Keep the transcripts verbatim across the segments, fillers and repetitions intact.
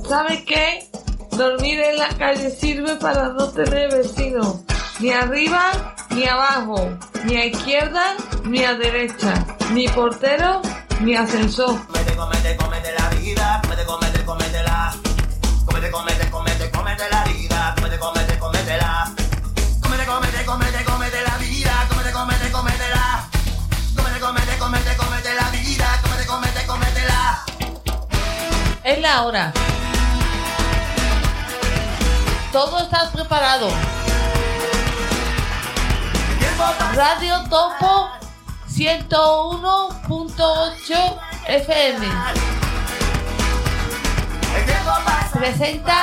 ¿Sabe qué? Dormir en la calle sirve para no tener vecinos, ni arriba ni abajo, ni a izquierda ni a derecha, ni portero ni ascensor. Comete, comete, comete la vida, comete, comete, cométela. Comete, comete, comete, comete la vida, comete, comete, cométela. Comete, comete, comete, comete la vida, comete, comete, cométela. Comete, comete, comete, comete la vida, comete, comete, cométela. Es la hora. Todo está preparado. Radio Topo ciento uno punto ocho F M presenta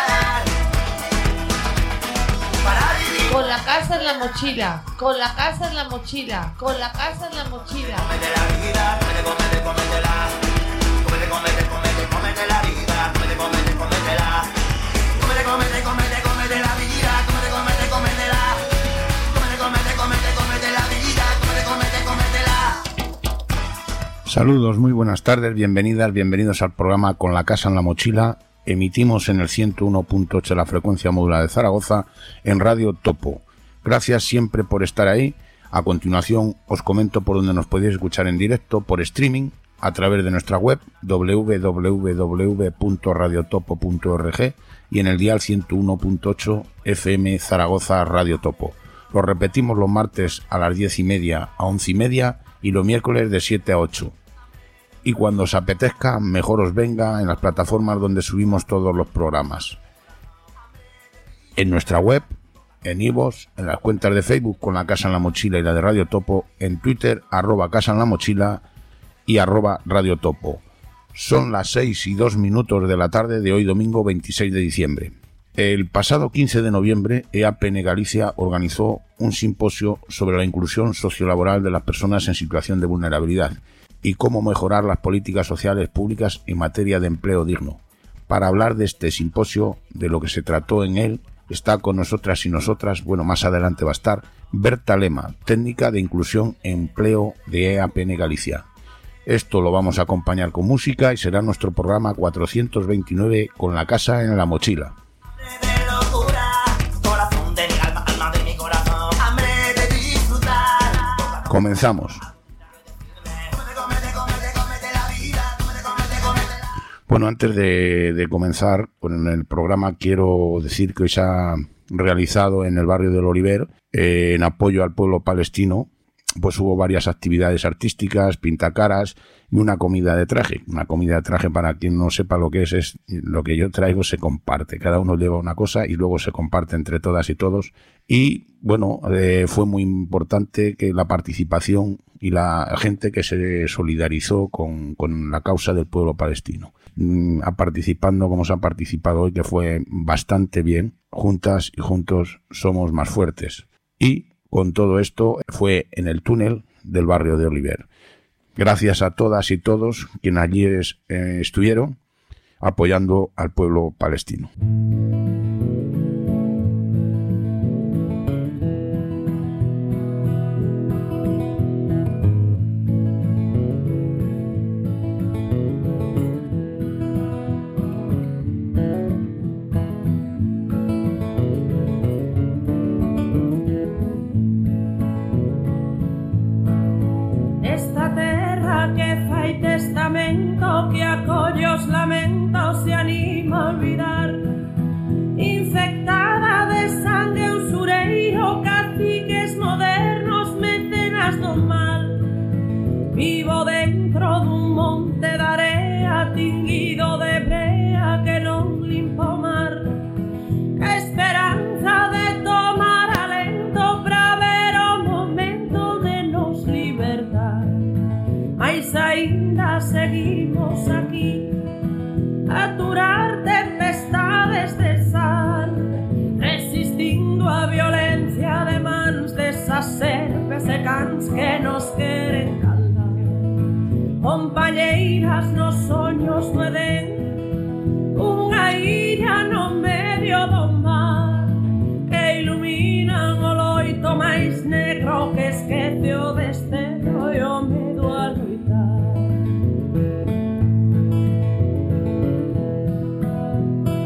Con la casa en la mochila, con la casa en la mochila, con la casa en la mochila. Comete la vida, comete, comete, cométela. Comete, comete, comete, comete la vida, comete, comete, cométela. Comete, comete, comete, comete la vida, comete, comete, cométela. Comete, comete, comete, comete la vida, comete, comete, cométela. Saludos, muy buenas tardes, bienvenidas, bienvenidos al programa Con la casa en la mochila. Emitimos en el ciento uno punto ocho la frecuencia modulada de Zaragoza en Radio Topo. Gracias siempre por estar ahí. A continuación os comento por donde nos podéis escuchar en directo, por streaming, a través de nuestra web doble u doble u doble u punto radio topo punto org y en el dial ciento uno punto ocho F M Zaragoza Radio Topo. Lo repetimos los martes a las diez y media a once y media y los miércoles de siete a ocho. Y cuando os apetezca, mejor os venga en las plataformas donde subimos todos los programas. En nuestra web, en iVoox, en las cuentas de Facebook con la Casa en la Mochila y la de Radio Topo, en Twitter, arroba Casa en la Mochila y arroba Radio Topo. Son las seis y dos minutos de la tarde de hoy domingo veintiséis de diciembre. El pasado quince de noviembre, E A P N Galicia organizó un simposio sobre la inclusión sociolaboral de las personas en situación de vulnerabilidad y cómo mejorar las políticas sociales públicas en materia de empleo digno. Para hablar de este simposio, de lo que se trató en él, está con nosotras y nosotras, bueno, más adelante va a estar, Berta Lema, técnica de inclusión en empleo de E A P N Galicia. Esto lo vamos a acompañar con música y será nuestro programa cuatrocientos veintinueve Con la casa en la mochila. Comenzamos. Bueno, antes de, de comenzar con el programa, quiero decir que hoy se ha realizado en el barrio del Oliver, eh, en apoyo al pueblo palestino, pues hubo varias actividades artísticas, pintacaras y una comida de traje. Una comida de traje, para quien no sepa lo que es, es lo que yo traigo se comparte. Cada uno lleva una cosa y luego se comparte entre todas y todos. Y bueno, eh, fue muy importante que la participación y la gente que se solidarizó con, con la causa del pueblo palestino. Mm, a participando como se ha participado hoy, que fue bastante bien. Juntas y juntos somos más fuertes. Y con todo esto fue en el túnel del barrio de Oliver. Gracias a todas y todos quienes allí es, eh, estuvieron apoyando al pueblo palestino. Que a collos lamentos se anima a olvidar, infectada de sangue usureiro, caciques modernos, mecenas do mal. Vivo dentro dun monte de area tinguido de brea que non limpa o mar. Que esperanza de tomar alento para ver o momento de nos libertar. Mais ainda seguimos aquí a aturar tempestades de sal, resistindo a violencia de mans desas serpes e cans que nos queren caldar. Compañeiras, nos soños no den unha illa no medio do mar, que iluminan o loito máis negro que esquece o destello e o medo a loitar.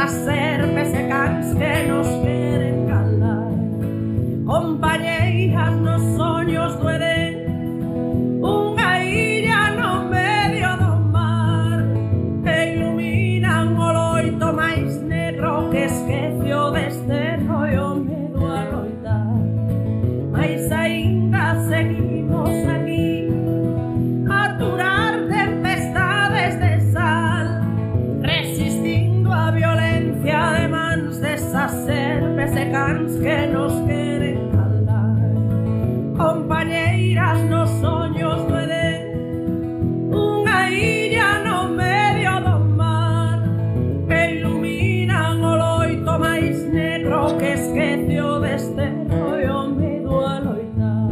esas serpes secas que nos queren calar. Compañeiras, nos soños duelen, unha illa no medio do mar, que iluminan o loito máis negro que esquece o desteno e o medo a loitar. Mais aínda seguimos aquí a aturar tempestades de sal, resistindo a violencia de mans desas serpes e cans que nos queren caldar. Compañeiras, nos soños duelen, unha illa no medio do mar, que iluminan o loito máis negro que esquece o desteno e o medo a loitar.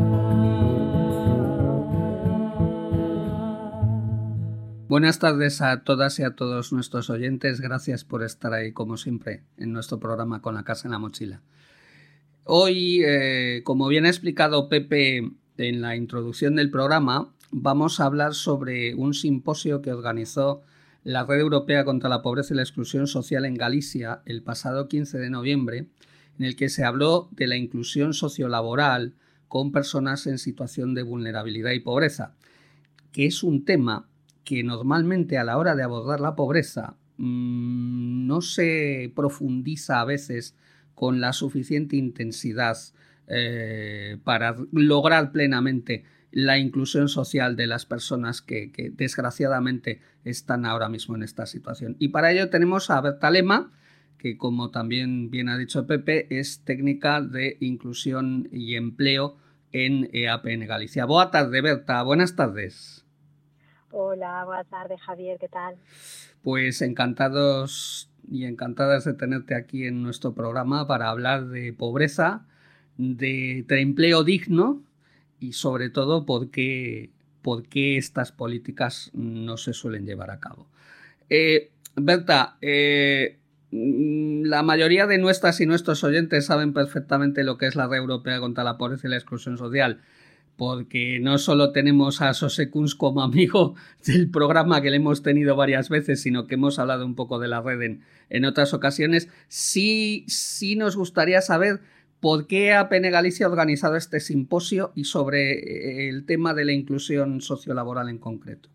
Buenas tardes a todas y a todos nuestros oyentes. Gracias por estar ahí, como siempre, en nuestro programa Con la Casa en la Mochila. Hoy, eh, como bien ha explicado Pepe en la introducción del programa, vamos a hablar sobre un simposio que organizó la Red Europea contra la Pobreza y la Exclusión Social en Galicia el pasado quince de noviembre, en el que se habló de la inclusión sociolaboral con personas en situación de vulnerabilidad y pobreza, que es un tema que normalmente a la hora de abordar la pobreza mmm, no se profundiza a veces con la suficiente intensidad eh, para lograr plenamente la inclusión social de las personas que, que desgraciadamente están ahora mismo en esta situación. Y para ello tenemos a Berta Lema, que como también bien ha dicho Pepe, es técnica de inclusión y empleo en E A P N Galicia. Boa tarde, Berta. Buenas tardes. Hola, buenas tardes, Javier, ¿qué tal? Pues encantados y encantadas de tenerte aquí en nuestro programa para hablar de pobreza, de, de empleo digno y sobre todo por qué, por qué estas políticas no se suelen llevar a cabo. Eh, Berta, eh, la mayoría de nuestras y nuestros oyentes saben perfectamente lo que es la Red Europea contra la Pobreza y la Exclusión Social, porque no solo tenemos a Xosé Kunz como amigo del programa, que le hemos tenido varias veces, sino que hemos hablado un poco de la red en, en otras ocasiones. Sí, sí nos gustaría saber por qué A P N Galicia ha organizado este simposio y sobre el tema de la inclusión sociolaboral en concreto.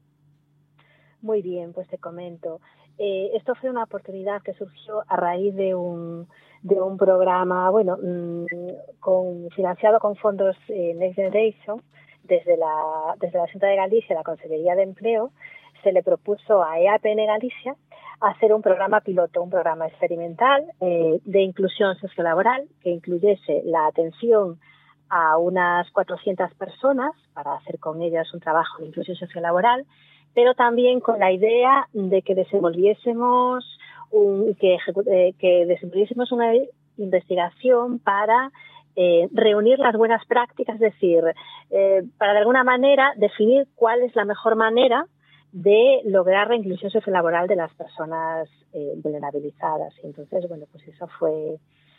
Muy bien, pues te comento. Eh, esto fue una oportunidad que surgió a raíz de un, de un programa, bueno, mmm, con, financiado con fondos eh, Next Generation, desde la, desde la Xunta de Galicia, la Consellería de Empleo, se le propuso a E A P N Galicia hacer un programa piloto, un programa experimental eh, de inclusión sociolaboral que incluyese la atención a unas cuatrocientas personas para hacer con ellas un trabajo de inclusión sociolaboral, pero también con la idea de que desenvolviésemos un, que, eh, que desenvolviésemos una investigación para eh, reunir las buenas prácticas, es decir, eh, para de alguna manera definir cuál es la mejor manera de lograr la inclusión sociolaboral de las personas eh, vulnerabilizadas. Y entonces, bueno, pues eso fue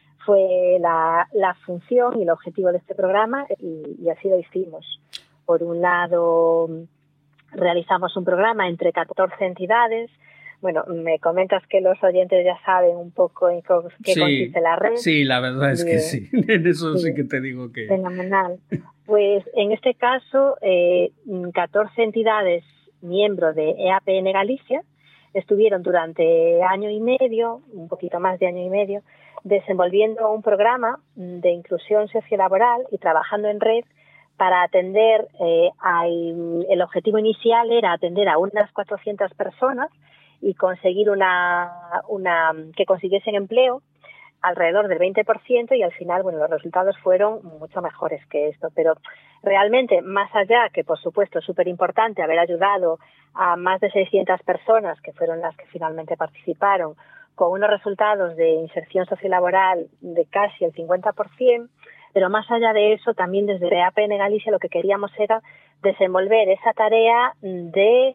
fue la, la función y el objetivo de este programa y, y así lo hicimos. Por un lado, realizamos un programa entre catorce entidades. Bueno, me comentas que los oyentes ya saben un poco en qué sí, consiste la red. Sí, la verdad es Bien. que sí. En eso sí, sí que te digo que... Fenomenal. Pues en este caso, eh, catorce entidades miembros de E A P N Galicia estuvieron durante año y medio, un poquito más de año y medio, desenvolviendo un programa de inclusión sociolaboral y trabajando en red para atender, eh, a, el objetivo inicial era atender a unas cuatrocientas personas y conseguir una, una que consiguiesen empleo alrededor del veinte por ciento y al final, bueno, los resultados fueron mucho mejores que esto. Pero realmente, más allá, que por supuesto es súper importante haber ayudado a más de seiscientas personas, que fueron las que finalmente participaron, con unos resultados de inserción sociolaboral de casi el cincuenta por ciento, pero más allá de eso, también desde E A P N Galicia lo que queríamos era desenvolver esa tarea de,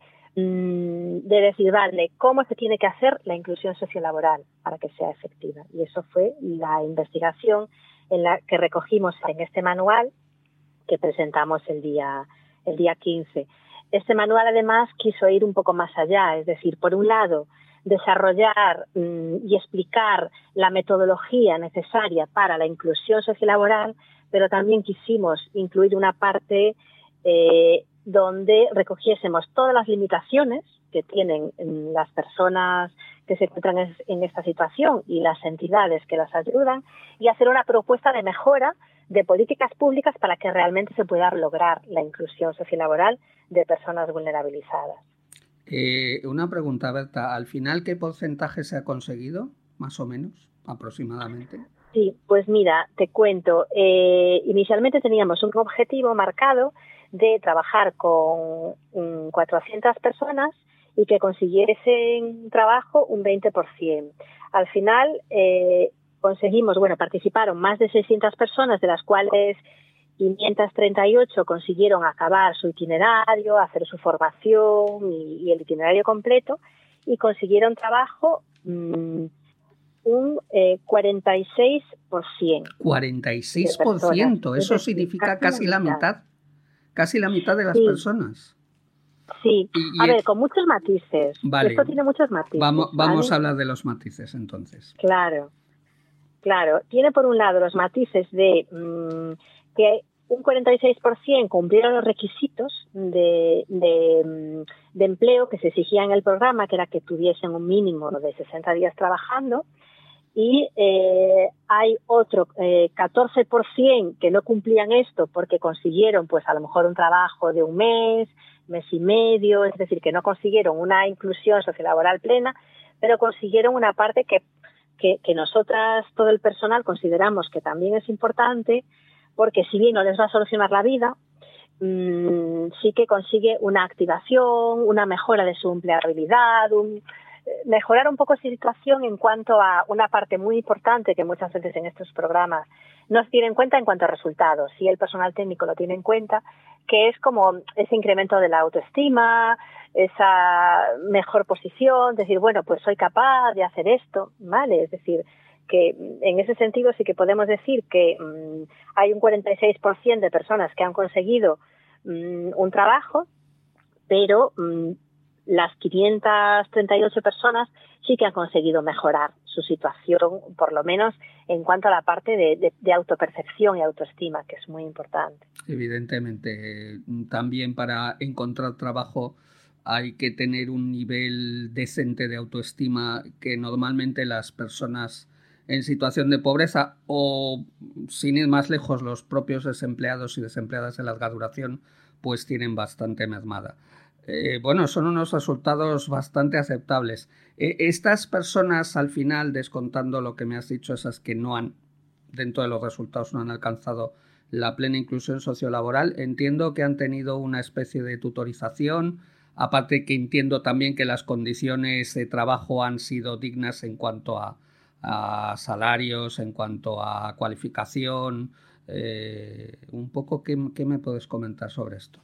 de decir, vale, cómo se tiene que hacer la inclusión sociolaboral para que sea efectiva. Y eso fue la investigación en la que recogimos en este manual que presentamos el día, el día quince. Este manual, además, quiso ir un poco más allá, es decir, por un lado, desarrollar mmm, y explicar la metodología necesaria para la inclusión sociolaboral, pero también quisimos incluir una parte eh, donde recogiésemos todas las limitaciones que tienen las personas que se encuentran en esta situación y las entidades que las ayudan, y hacer una propuesta de mejora de políticas públicas para que realmente se pueda lograr la inclusión sociolaboral de personas vulnerabilizadas. Eh, una pregunta, Berta. ¿Al final qué porcentaje se ha conseguido, más o menos, aproximadamente? Sí, pues mira, te cuento. Eh, inicialmente teníamos un objetivo marcado de trabajar con um, cuatrocientas personas y que consiguiesen trabajo un veinte por ciento. Al final eh, conseguimos, bueno, participaron más de seiscientas personas, de las cuales quinientas treinta y ocho consiguieron acabar su itinerario, hacer su formación y, y el itinerario completo, y consiguieron trabajo mmm, un eh, cuarenta y seis por ciento. cuarenta y seis por ciento, eso decir, significa casi, casi la mitad. mitad, casi la mitad de las sí. personas. Sí, y, a ver, con muchos matices. Vale. Esto tiene muchos matices. Vamos, vamos ¿vale? a hablar de los matices, entonces. Claro, claro. Tiene por un lado los matices de mmm, que un cuarenta y seis por ciento cumplieron los requisitos de, de, de empleo que se exigía en el programa, que era que tuviesen un mínimo de sesenta días trabajando, y eh, hay otro eh, catorce por ciento que no cumplían esto porque consiguieron, pues a lo mejor un trabajo de un mes, mes y medio, es decir, que no consiguieron una inclusión sociolaboral plena, pero consiguieron una parte que, que, que nosotras, todo el personal, consideramos que también es importante, porque si bien no les va a solucionar la vida, mmm, sí que consigue una activación, una mejora de su empleabilidad, un, mejorar un poco su situación en cuanto a una parte muy importante que muchas veces en estos programas no se tiene en cuenta en cuanto a resultados. Sí, el personal técnico lo tiene en cuenta, que es como ese incremento de la autoestima, esa mejor posición, decir, bueno, pues soy capaz de hacer esto, ¿vale? Es decir, que en ese sentido sí que podemos decir que mmm, hay un cuarenta y seis por ciento de personas que han conseguido mmm, un trabajo, pero mmm, las quinientas treinta y ocho personas sí que han conseguido mejorar su situación, por lo menos en cuanto a la parte de, de, de autopercepción y autoestima, que es muy importante. Evidentemente, también para encontrar trabajo hay que tener un nivel decente de autoestima que normalmente las personas en situación de pobreza o, sin ir más lejos, los propios desempleados y desempleadas de larga duración, pues tienen bastante mermada. Eh, bueno, son unos resultados bastante aceptables. Eh, estas personas, al final, descontando lo que me has dicho, esas que no han, dentro de los resultados, no han alcanzado la plena inclusión sociolaboral, entiendo que han tenido una especie de tutorización, aparte que entiendo también que las condiciones de trabajo han sido dignas en cuanto a, a salarios, en cuanto a cualificación. Eh, un poco, ¿qué, ¿qué me puedes comentar sobre esto?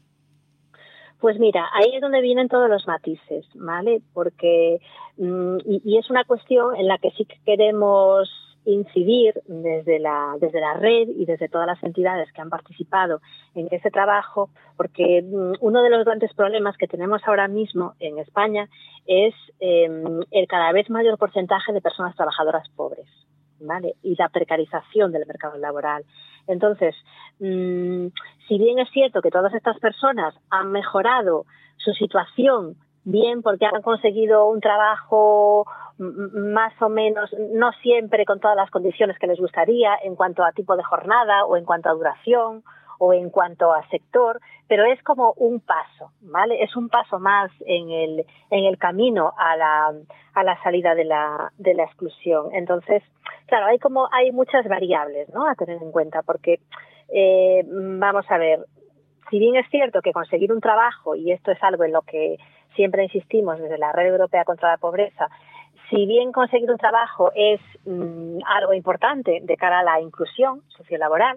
Pues mira, ahí es donde vienen todos los matices, ¿vale? Porque, mmm, y, y es una cuestión en la que sí que queremos incidir desde la, desde la red y desde todas las entidades que han participado en ese trabajo, porque mmm, uno de los grandes problemas que tenemos ahora mismo en España es eh, el cada vez mayor porcentaje de personas trabajadoras pobres, ¿vale? Y la precarización del mercado laboral. Entonces, mmm, si bien es cierto que todas estas personas han mejorado su situación, bien porque han conseguido un trabajo más o menos, no siempre con todas las condiciones que les gustaría en cuanto a tipo de jornada o en cuanto a duración o en cuanto a sector, pero es como un paso, ¿vale? Es un paso más en el, en el camino a la, a la salida de la, de la exclusión. Entonces, claro, hay como, hay muchas variables, ¿no?, a tener en cuenta, porque, eh, vamos a ver, si bien es cierto que conseguir un trabajo, y esto es algo en lo que siempre insistimos desde la Red Europea contra la Pobreza, si bien conseguir un trabajo es mmm, algo importante de cara a la inclusión sociolaboral,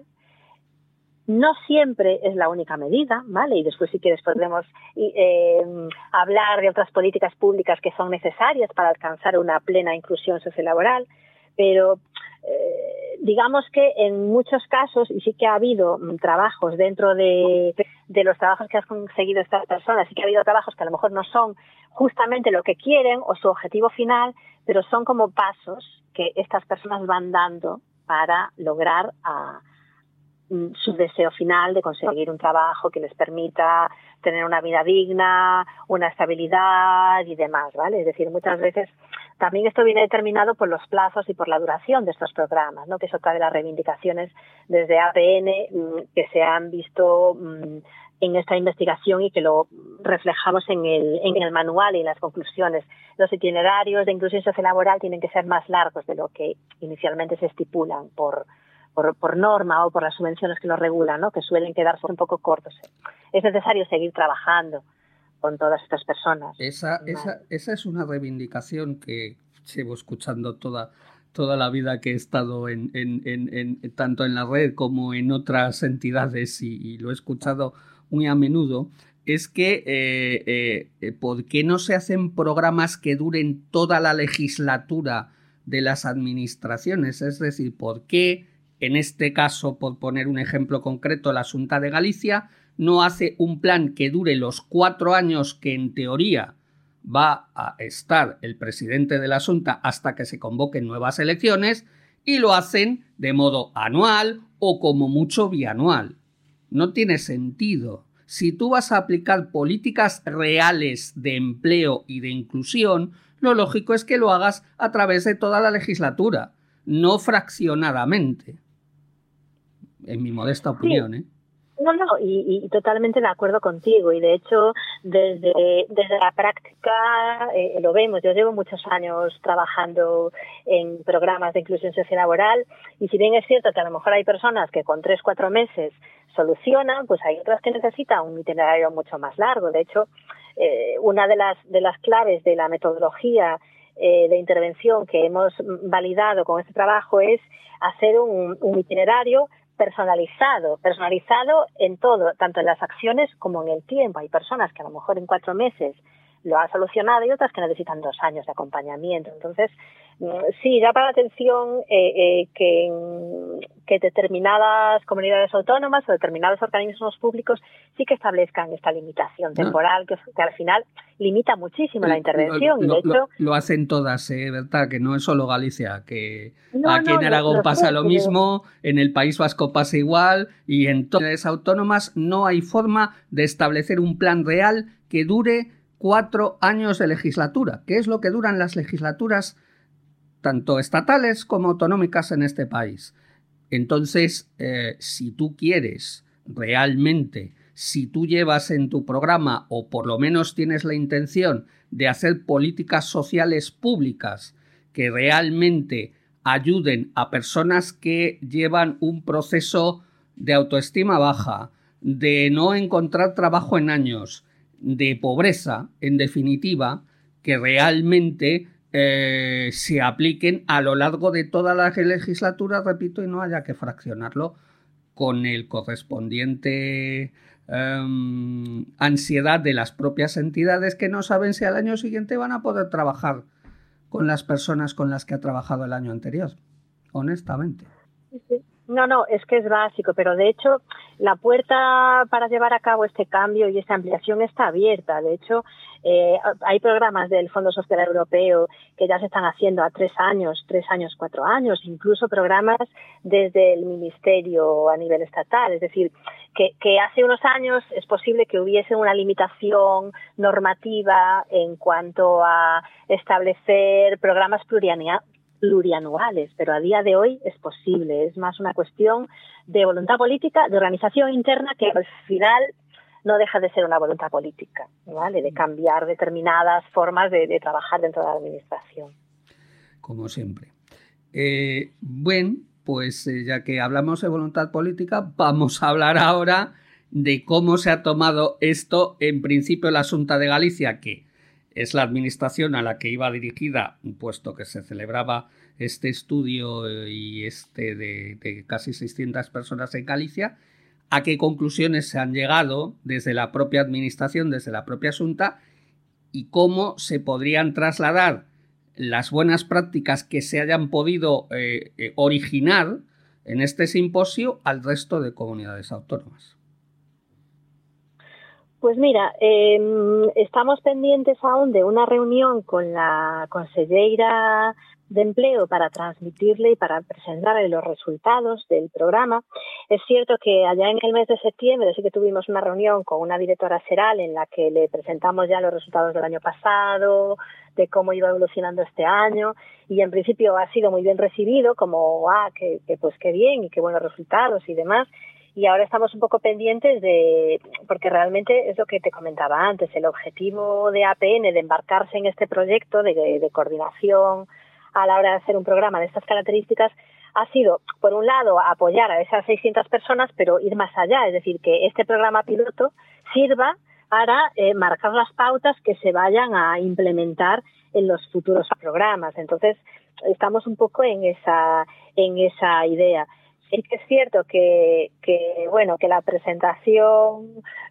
no siempre es la única medida, ¿vale? Y después, si quieres, podremos eh, hablar de otras políticas públicas que son necesarias para alcanzar una plena inclusión sociolaboral, pero eh, digamos que en muchos casos, y sí que ha habido trabajos dentro de, de los trabajos que has conseguido estas personas, sí que ha habido trabajos que a lo mejor no son justamente lo que quieren o su objetivo final, pero son como pasos que estas personas van dando para lograr a, su deseo final de conseguir un trabajo que les permita tener una vida digna, una estabilidad y demás, ¿vale? Es decir, muchas veces también esto viene determinado por los plazos y por la duración de estos programas, ¿no? Que es otra de las reivindicaciones desde A P N que se han visto en esta investigación y que lo reflejamos en el, en el manual y en las conclusiones. Los itinerarios de inclusión sociolaboral tienen que ser más largos de lo que inicialmente se estipulan por Por, por norma o por las subvenciones que lo regulan, ¿no? Que suelen quedarse un poco cortos. Es necesario seguir trabajando con todas estas personas. Esa, vale. esa, esa es una reivindicación que llevo escuchando toda, toda la vida que he estado en, en, en, en, tanto en la red como en otras entidades y, y lo he escuchado muy a menudo, es que eh, eh, ¿por qué no se hacen programas que duren toda la legislatura de las administraciones? Es decir, ¿por qué en este caso, por poner un ejemplo concreto, la Xunta de Galicia no hace un plan que dure los cuatro años que en teoría va a estar el presidente de la Xunta hasta que se convoquen nuevas elecciones y lo hacen de modo anual o como mucho bianual? No tiene sentido. Si tú vas a aplicar políticas reales de empleo y de inclusión, lo lógico es que lo hagas a través de toda la legislatura, no fraccionadamente. En mi modesta opinión, sí. ¿eh? No, no, y, y totalmente de acuerdo contigo. Y de hecho, desde, desde la práctica eh, lo vemos. Yo llevo muchos años trabajando en programas de inclusión sociolaboral y si bien es cierto que a lo mejor hay personas que con tres, cuatro meses solucionan, pues hay otras que necesitan un itinerario mucho más largo. De hecho, eh, una de las, de las claves de la metodología eh, de intervención que hemos validado con este trabajo es hacer un, un itinerario personalizado, personalizado en todo, tanto en las acciones como en el tiempo. Hay personas que a lo mejor en cuatro meses lo han solucionado y otras que necesitan dos años de acompañamiento. Entonces, sí, llama la atención eh, eh, que, que determinadas comunidades autónomas o determinados organismos públicos sí que establezcan esta limitación temporal que, que al final limita muchísimo la intervención. Lo, y de lo, hecho, lo hacen todas, ¿eh? ¿Verdad? Que no es solo Galicia, que no, aquí no, en Aragón lo, pasa lo lo mismo, en el País Vasco pasa igual y en todas las autónomas no hay forma de establecer un plan real que dure cuatro años de legislatura, que es lo que duran las legislaturas tanto estatales como autonómicas en este país. Entonces, eh, si tú quieres realmente, si tú llevas en tu programa o por lo menos tienes la intención de hacer políticas sociales públicas que realmente ayuden a personas que llevan un proceso de autoestima baja, de no encontrar trabajo en años, de pobreza, en definitiva, que realmente eh, se apliquen a lo largo de toda la legislatura, repito, y no haya que fraccionarlo con el correspondiente eh, ansiedad de las propias entidades que no saben si al año siguiente van a poder trabajar con las personas con las que ha trabajado el año anterior, honestamente. Sí. No, no, es que es básico, pero de hecho la puerta para llevar a cabo este cambio y esta ampliación está abierta. De hecho, eh, hay programas del Fondo Social Europeo que ya se están haciendo a tres años, tres años, cuatro años, incluso programas desde el Ministerio a nivel estatal. Es decir, que, que hace unos años es posible que hubiese una limitación normativa en cuanto a establecer programas plurianuales plurianuales, pero a día de hoy es posible. Es más una cuestión de voluntad política, de organización interna, que al final no deja de ser una voluntad política, ¿vale? De cambiar determinadas formas de, de trabajar dentro de la administración. Como siempre. Eh, bueno, pues eh, ya que hablamos de voluntad política, vamos a hablar ahora de cómo se ha tomado esto, en principio la Xunta de Galicia, que es la administración a la que iba dirigida, puesto que se celebraba este estudio y este de, de casi seiscientas personas en Galicia, a qué conclusiones se han llegado desde la propia administración, desde la propia Xunta, y cómo se podrían trasladar las buenas prácticas que se hayan podido eh, eh, originar en este simposio al resto de comunidades autónomas? Pues mira, eh, estamos pendientes aún de una reunión con la conselleira de Empleo para transmitirle y para presentarle los resultados del programa. Es cierto que allá en el mes de septiembre sí que tuvimos una reunión con una directora xeral en la que le presentamos ya los resultados del año pasado, de cómo iba evolucionando este año, y en principio ha sido muy bien recibido, como, ah, que, que pues qué bien y qué buenos resultados y demás. Y ahora estamos un poco pendientes de, porque realmente es lo que te comentaba antes, el objetivo de A P N de embarcarse en este proyecto de, de coordinación a la hora de hacer un programa de estas características ha sido, por un lado, apoyar a esas seiscientas personas, pero ir más allá, es decir, que este programa piloto sirva para eh, marcar las pautas que se vayan a implementar en los futuros programas. Entonces, estamos un poco en esa, en esa idea. Sí que es cierto que, que bueno, que la presentación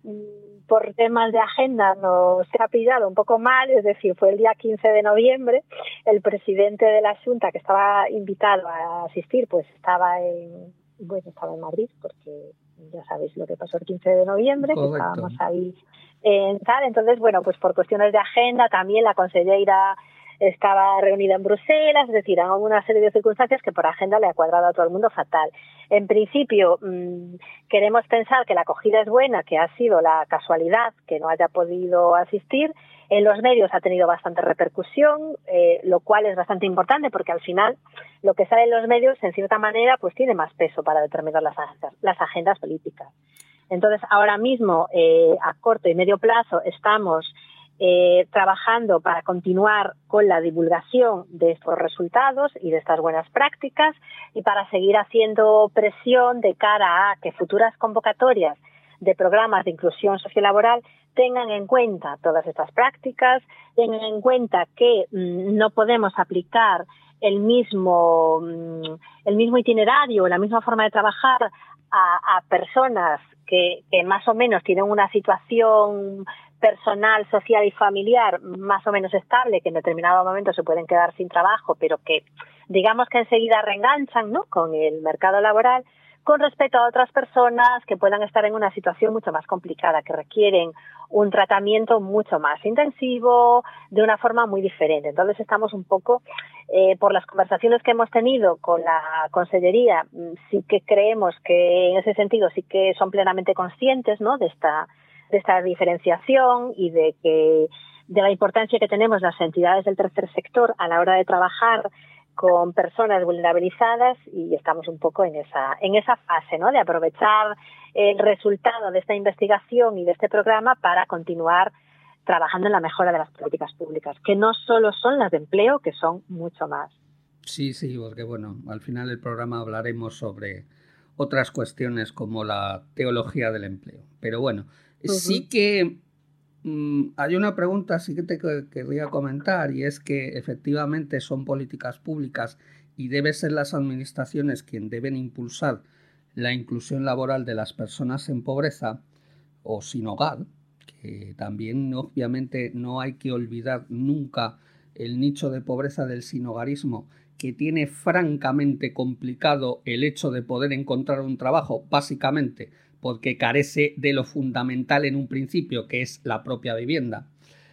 por temas de agenda nos ha pillado un poco mal, es decir, fue el día quince de noviembre, el presidente de la Xunta, que estaba invitado a asistir, pues estaba en, bueno, estaba en Madrid, porque ya sabéis lo que pasó el quince de noviembre, que estábamos ahí en tal, entonces, bueno, pues por cuestiones de agenda, también la conselleira estaba reunida en Bruselas, es decir, hay una serie de circunstancias que por agenda le ha cuadrado a todo el mundo fatal. En principio, mmm, queremos pensar que la acogida es buena, que ha sido la casualidad que no haya podido asistir. En los medios ha tenido bastante repercusión, eh, lo cual es bastante importante porque al final lo que sale en los medios, en cierta manera, pues tiene más peso para determinar las agendas, las agendas políticas. Entonces, ahora mismo, eh, a corto y medio plazo, estamos Eh, trabajando para continuar con la divulgación de estos resultados y de estas buenas prácticas y para seguir haciendo presión de cara a que futuras convocatorias de programas de inclusión sociolaboral tengan en cuenta todas estas prácticas, tengan en cuenta que mmm, no podemos aplicar el mismo, mmm, el mismo itinerario, la misma forma de trabajar a, a personas que, que más o menos tienen una situación personal, social y familiar más o menos estable, que en determinado momento se pueden quedar sin trabajo, pero que digamos que enseguida reenganchan, ¿no?, con el mercado laboral, con respecto a otras personas que puedan estar en una situación mucho más complicada, que requieren un tratamiento mucho más intensivo, de una forma muy diferente. Entonces estamos un poco, eh, por las conversaciones que hemos tenido con la Consellería, sí que creemos que en ese sentido sí que son plenamente conscientes, ¿no?, de esta de esta diferenciación y de que de la importancia que tenemos las entidades del tercer sector a la hora de trabajar con personas vulnerabilizadas, y estamos un poco en esa en esa fase, ¿no?, de aprovechar el resultado de esta investigación y de este programa para continuar trabajando en la mejora de las políticas públicas, que no solo son las de empleo, que son mucho más. Sí, sí, porque bueno, al final del programa hablaremos sobre otras cuestiones como la teología del empleo. Pero bueno, uh-huh. sí que mmm, hay una pregunta sí que te querría comentar, y es que efectivamente son políticas públicas y deben ser las administraciones quienes deben impulsar la inclusión laboral de las personas en pobreza o sin hogar, que también obviamente no hay que olvidar nunca el nicho de pobreza del sinhogarismo, que tiene francamente complicado el hecho de poder encontrar un trabajo, básicamente porque carece de lo fundamental en un principio, que es la propia vivienda.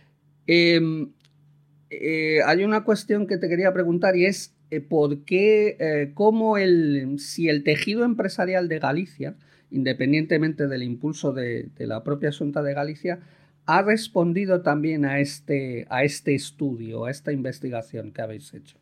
Eh, eh, hay una cuestión que te quería preguntar, y es eh, por qué, eh, cómo el, si el tejido empresarial de Galicia, independientemente del impulso de, de la propia Xunta de Galicia, ha respondido también a este, a este estudio, a esta investigación que habéis hecho.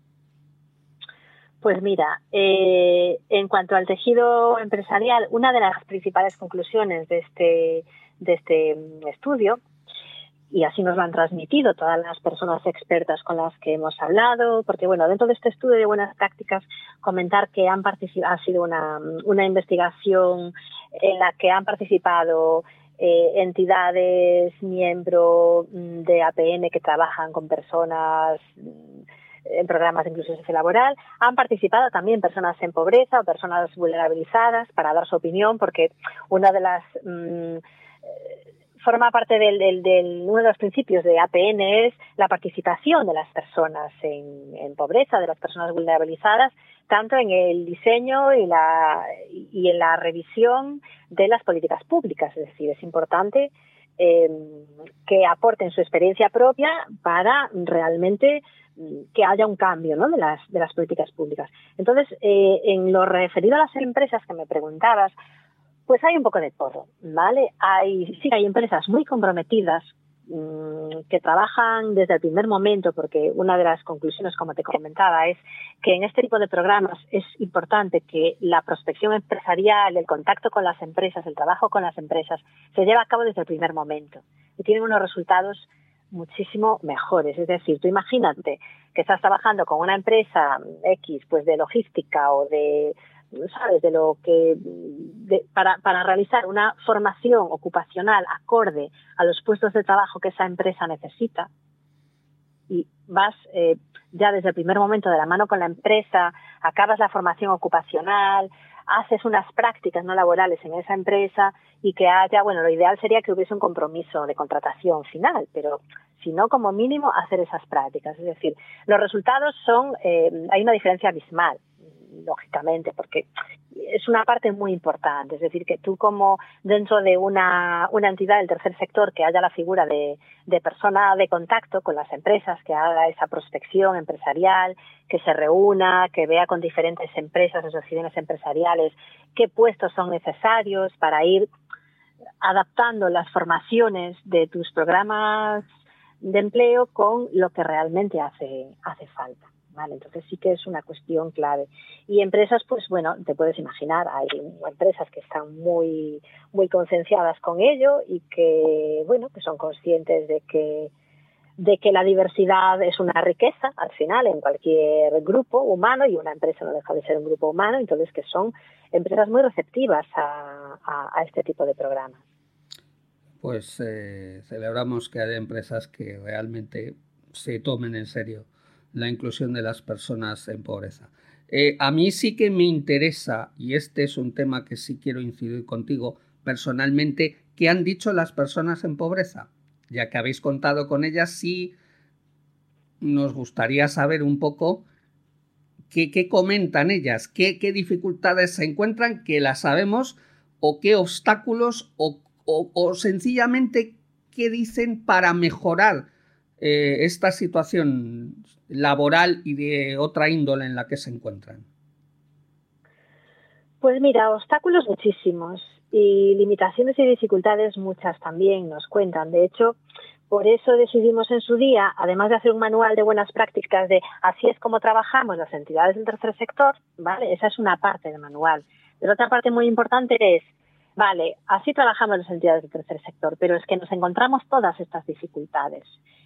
Pues mira, eh, en cuanto al tejido empresarial, una de las principales conclusiones de este, de este estudio, y así nos lo han transmitido todas las personas expertas con las que hemos hablado, porque bueno, dentro de este estudio de buenas prácticas, comentar que han participado, ha sido una, una investigación en la que han participado eh, entidades, miembros de A P N que trabajan con personas en programas de inclusión sociolaboral, han participado también personas en pobreza o personas vulnerabilizadas para dar su opinión, porque una de las mmm, forma parte del, del, del uno de los principios de A P N es la participación de las personas en, en pobreza, de las personas vulnerabilizadas, tanto en el diseño y, la, y en la revisión de las políticas públicas. Es decir, es importante eh, que aporten su experiencia propia para realmente que haya un cambio, ¿no?, de las, de las políticas públicas. Entonces, eh, en lo referido a las empresas que me preguntabas, pues hay un poco de todo, ¿vale? Hay, sí, hay empresas muy comprometidas mmm, que trabajan desde el primer momento, porque una de las conclusiones, como te comentaba, es que en este tipo de programas es importante que la prospección empresarial, el contacto con las empresas, el trabajo con las empresas, se lleve a cabo desde el primer momento y tienen unos resultados muchísimo mejores. Es decir, tú imagínate que estás trabajando con una empresa X, pues de logística o de, sabes, de lo que de, para, para realizar una formación ocupacional acorde a los puestos de trabajo que esa empresa necesita, y vas eh, ya desde el primer momento de la mano con la empresa, acabas la formación ocupacional, haces unas prácticas no laborales en esa empresa y que haya, bueno, lo ideal sería que hubiese un compromiso de contratación final, pero si no, como mínimo, hacer esas prácticas. Es decir, los resultados son, eh, hay una diferencia abismal, lógicamente, porque es una parte muy importante. Es decir, que tú como dentro de una, una entidad del tercer sector que haya la figura de, de persona de contacto con las empresas, que haga esa prospección empresarial, que se reúna, que vea con diferentes empresas, asociaciones empresariales, qué puestos son necesarios para ir adaptando las formaciones de tus programas de empleo con lo que realmente hace, hace falta. Vale, entonces sí que es una cuestión clave. Y empresas, pues bueno, te puedes imaginar, hay empresas que están muy muy concienciadas con ello y que, bueno, que son conscientes de que de que la diversidad es una riqueza, al final, en cualquier grupo humano, y una empresa no deja de ser un grupo humano, entonces que son empresas muy receptivas a, a, a este tipo de programas. Pues eh, celebramos que haya empresas que realmente se tomen en serio la inclusión de las personas en pobreza. Eh, a mí sí que me interesa, y este es un tema que sí quiero incidir contigo personalmente, ¿qué han dicho las personas en pobreza? Ya que habéis contado con ellas, sí nos gustaría saber un poco qué, qué comentan ellas, qué, qué dificultades se encuentran, que las sabemos, o qué obstáculos, o, o, o sencillamente qué dicen para mejorar eh, esta situación laboral y de otra índole en la que se encuentran. Pues mira, obstáculos muchísimos y limitaciones y dificultades muchas también nos cuentan. De hecho, por eso decidimos en su día, además de hacer un manual de buenas prácticas de así es como trabajamos las entidades del tercer sector, ¿vale? Esa es una parte del manual. Pero otra parte muy importante es, vale, así trabajamos las entidades del tercer sector, pero es que nos encontramos todas estas dificultades.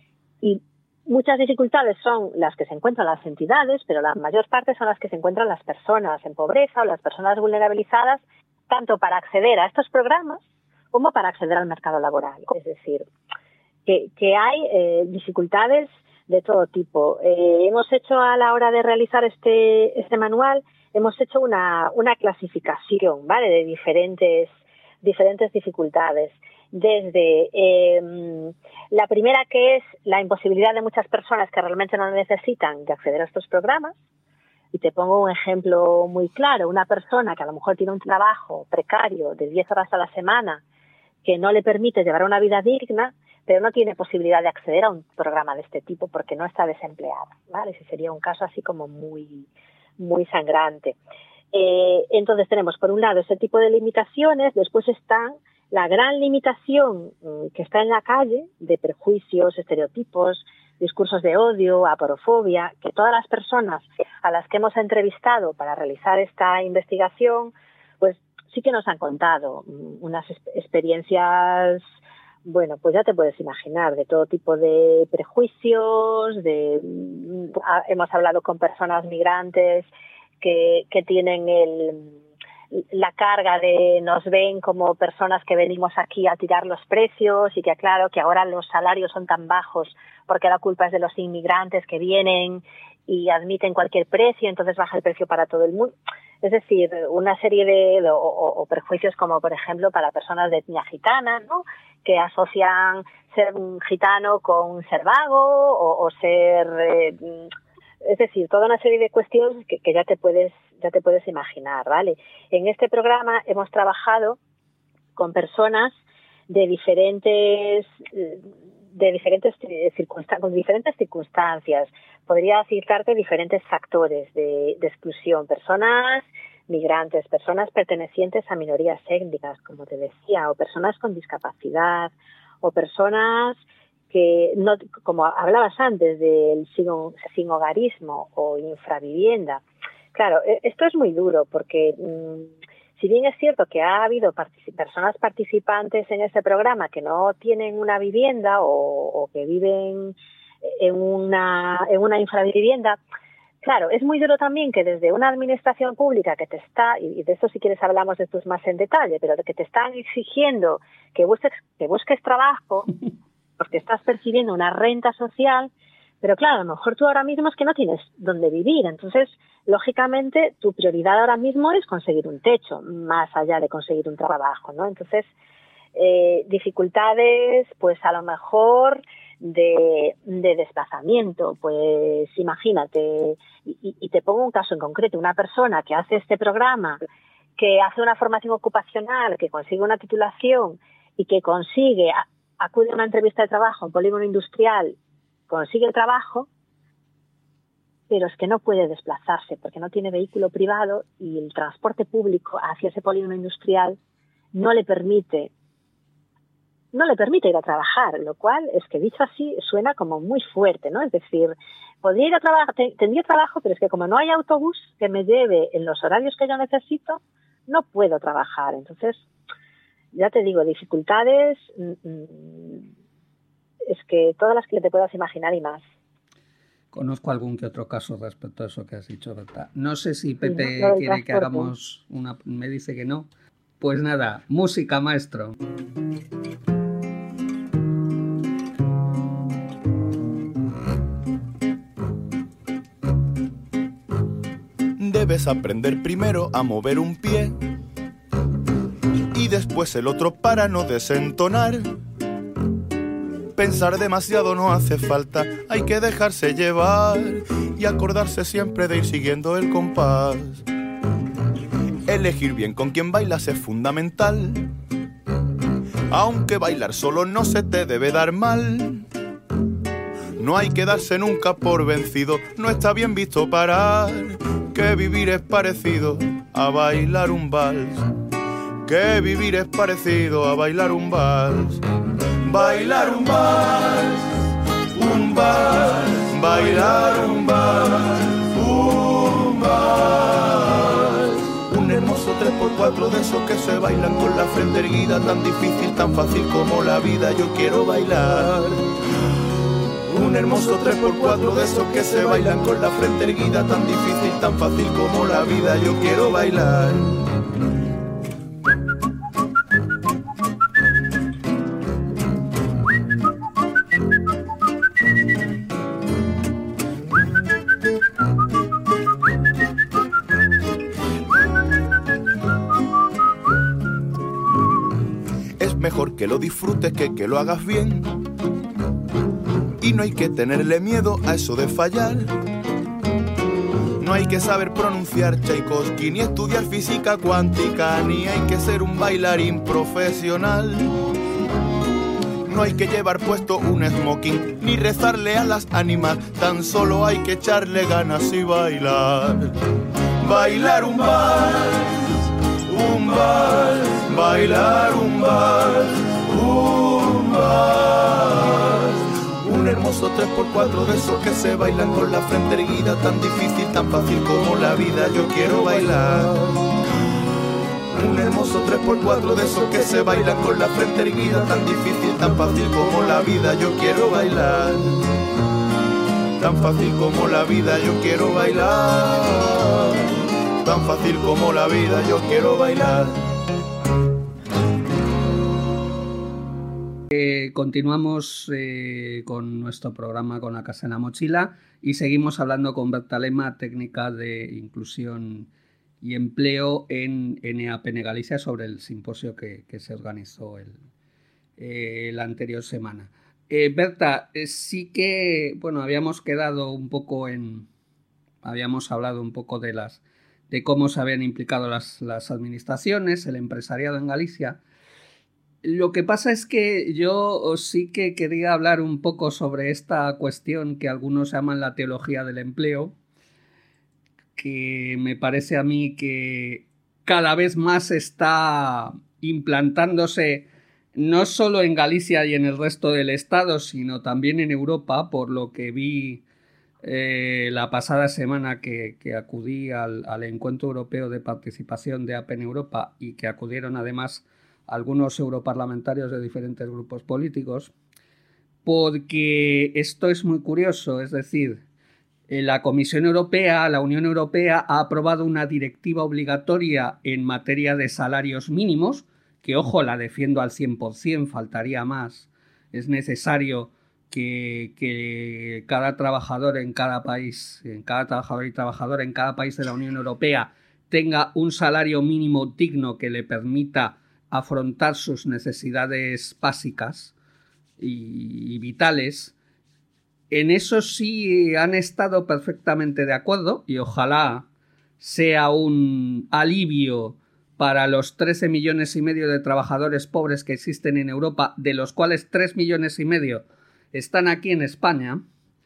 Y muchas dificultades son las que se encuentran las entidades, pero la mayor parte son las que se encuentran las personas en pobreza o las personas vulnerabilizadas, tanto para acceder a estos programas como para acceder al mercado laboral. Es decir, que, que hay eh, dificultades de todo tipo. Eh, hemos hecho a la hora de realizar este, este manual, hemos hecho una, una clasificación, ¿vale?, de diferentes, diferentes dificultades. Desde eh, la primera, que es la imposibilidad de muchas personas que realmente no necesitan de acceder a estos programas. Y te pongo un ejemplo muy claro. Una persona que a lo mejor tiene un trabajo precario de diez horas a la semana que no le permite llevar una vida digna, pero no tiene posibilidad de acceder a un programa de este tipo porque no está desempleada, ¿vale? Ese sería un caso así como muy, muy sangrante. Eh, entonces tenemos, por un lado, ese tipo de limitaciones. Después están la gran limitación que está en la calle de prejuicios, estereotipos, discursos de odio, aporofobia, que todas las personas a las que hemos entrevistado para realizar esta investigación, pues sí que nos han contado unas experiencias, bueno, pues ya te puedes imaginar, de todo tipo de prejuicios, de hemos hablado con personas migrantes que, que tienen el la carga de nos ven como personas que venimos aquí a tirar los precios y que claro que ahora los salarios son tan bajos porque la culpa es de los inmigrantes que vienen y admiten cualquier precio, entonces baja el precio para todo el mundo. Es decir, una serie de o, o prejuicios como por ejemplo para personas de etnia gitana, ¿no?, que asocian ser un gitano con ser vago o, o ser... Eh, es decir, toda una serie de cuestiones que, que ya te puedes ya te puedes imaginar, ¿vale? En este programa hemos trabajado con personas de diferentes de diferentes circunstancias, con diferentes circunstancias. Podría citarte diferentes factores de, de exclusión, personas migrantes, personas pertenecientes a minorías étnicas, como te decía, o personas con discapacidad, o personas que, no, como hablabas antes, del sin, sin hogarismo o infravivienda. Claro, esto es muy duro porque mmm, si bien es cierto que ha habido particip- personas participantes en este programa que no tienen una vivienda o, o que viven en una, en una infravivienda, claro, es muy duro también que desde una administración pública que te está, y de esto si quieres hablamos de esto más en detalle, pero de que te están exigiendo que busques, que busques trabajo porque estás percibiendo una renta social, pero claro, a lo mejor tú ahora mismo es que no tienes dónde vivir, entonces, lógicamente, tu prioridad ahora mismo es conseguir un techo, más allá de conseguir un trabajo, ¿no? Entonces, eh, dificultades, pues a lo mejor de, de desplazamiento, pues imagínate, y, y te pongo un caso en concreto, una persona que hace este programa, que hace una formación ocupacional, que consigue una titulación y que consigue, acude a una entrevista de trabajo en polígono industrial, consigue el trabajo, pero es que no puede desplazarse porque no tiene vehículo privado y el transporte público hacia ese polígono industrial no le permite no le permite ir a trabajar, lo cual es que dicho así suena como muy fuerte, ¿no? Es decir, podría ir a trabajar, tendría trabajo, pero es que como no hay autobús que me lleve en los horarios que yo necesito, no puedo trabajar. Entonces, ya te digo, dificultades es que todas las que te puedas imaginar y más. Conozco algún que otro caso respecto a eso que has dicho, Berta. No sé si Pepe sí, ¿no? quiere que hagamos una... Me dice que no. Pues nada, música, maestro. Debes aprender primero a mover un pie y después el otro para no desentonar. Pensar demasiado no hace falta, hay que dejarse llevar y acordarse siempre de ir siguiendo el compás. Elegir bien con quién bailas es fundamental, aunque bailar solo no se te debe dar mal. No hay que darse nunca por vencido, no está bien visto parar, que vivir es parecido a bailar un vals. Que vivir es parecido a bailar un vals. Bailar un vals, un vals, bailar un vals, un vals. Un hermoso tres por cuatro de esos que se bailan con la frente erguida, tan difícil, tan fácil como la vida, yo quiero bailar. Un hermoso tres por cuatro de esos que se bailan con la frente erguida, tan difícil, tan fácil como la vida, yo quiero bailar. Es mejor que lo disfrutes que que lo hagas bien. Y no hay que tenerle miedo a eso de fallar. No hay que saber pronunciar Tchaikovsky, ni estudiar física cuántica, ni hay que ser un bailarín profesional. No hay que llevar puesto un smoking, ni rezarle a las ánimas, tan solo hay que echarle ganas y bailar. Bailar un vals, un vals, bailar un vals, un vals. Un hermoso tres por cuatro de esos que se bailan con la frente erguida, tan difícil, tan fácil como la vida, yo quiero bailar. Un hermoso tres por cuatro de esos que se bailan con la frente erguida, tan difícil, tan fácil como la vida, yo quiero bailar. Tan fácil como la vida, yo quiero bailar. Tan fácil como la vida, yo quiero bailar. Eh, continuamos eh, con nuestro programa con la Casa en la Mochila y seguimos hablando con Berta Lema, técnica de inclusión y empleo en N A P N Galicia, sobre el simposio que, que se organizó el, eh, la anterior semana. Eh, Berta, eh, sí que, bueno, habíamos quedado un poco en, habíamos hablado un poco de las, de cómo se habían implicado las, las administraciones, el empresariado en Galicia. Lo que pasa es que yo sí que quería hablar un poco sobre esta cuestión que algunos llaman la teología del empleo, que me parece a mí que cada vez más está implantándose no solo en Galicia y en el resto del Estado, sino también en Europa, por lo que vi eh, la pasada semana que, que acudí al, al Encuentro Europeo de Participación de A P en Europa y que acudieron además algunos europarlamentarios de diferentes grupos políticos, porque esto es muy curioso, es decir, la Comisión Europea, la Unión Europea, ha aprobado una directiva obligatoria en materia de salarios mínimos, que, ojo, la defiendo al cien por ciento, faltaría más. Es necesario que, que cada trabajador en cada país, en cada trabajador y trabajadora en cada país de la Unión Europea tenga un salario mínimo digno que le permita afrontar sus necesidades básicas y, y vitales. En eso sí han estado perfectamente de acuerdo y ojalá sea un alivio para los trece millones y medio de trabajadores pobres que existen en Europa, de los cuales tres millones y medio están aquí en España,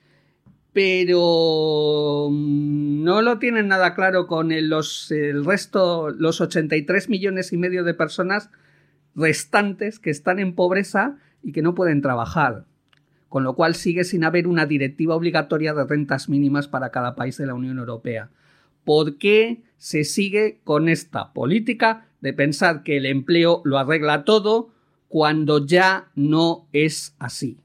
pero no lo tienen nada claro con el, los, el resto, los ochenta y tres millones y medio de personas restantes que están en pobreza y que no pueden trabajar, con lo cual sigue sin haber una directiva obligatoria de rentas mínimas para cada país de la Unión Europea. ¿Por qué se sigue con esta política de pensar que el empleo lo arregla todo cuando ya no es así?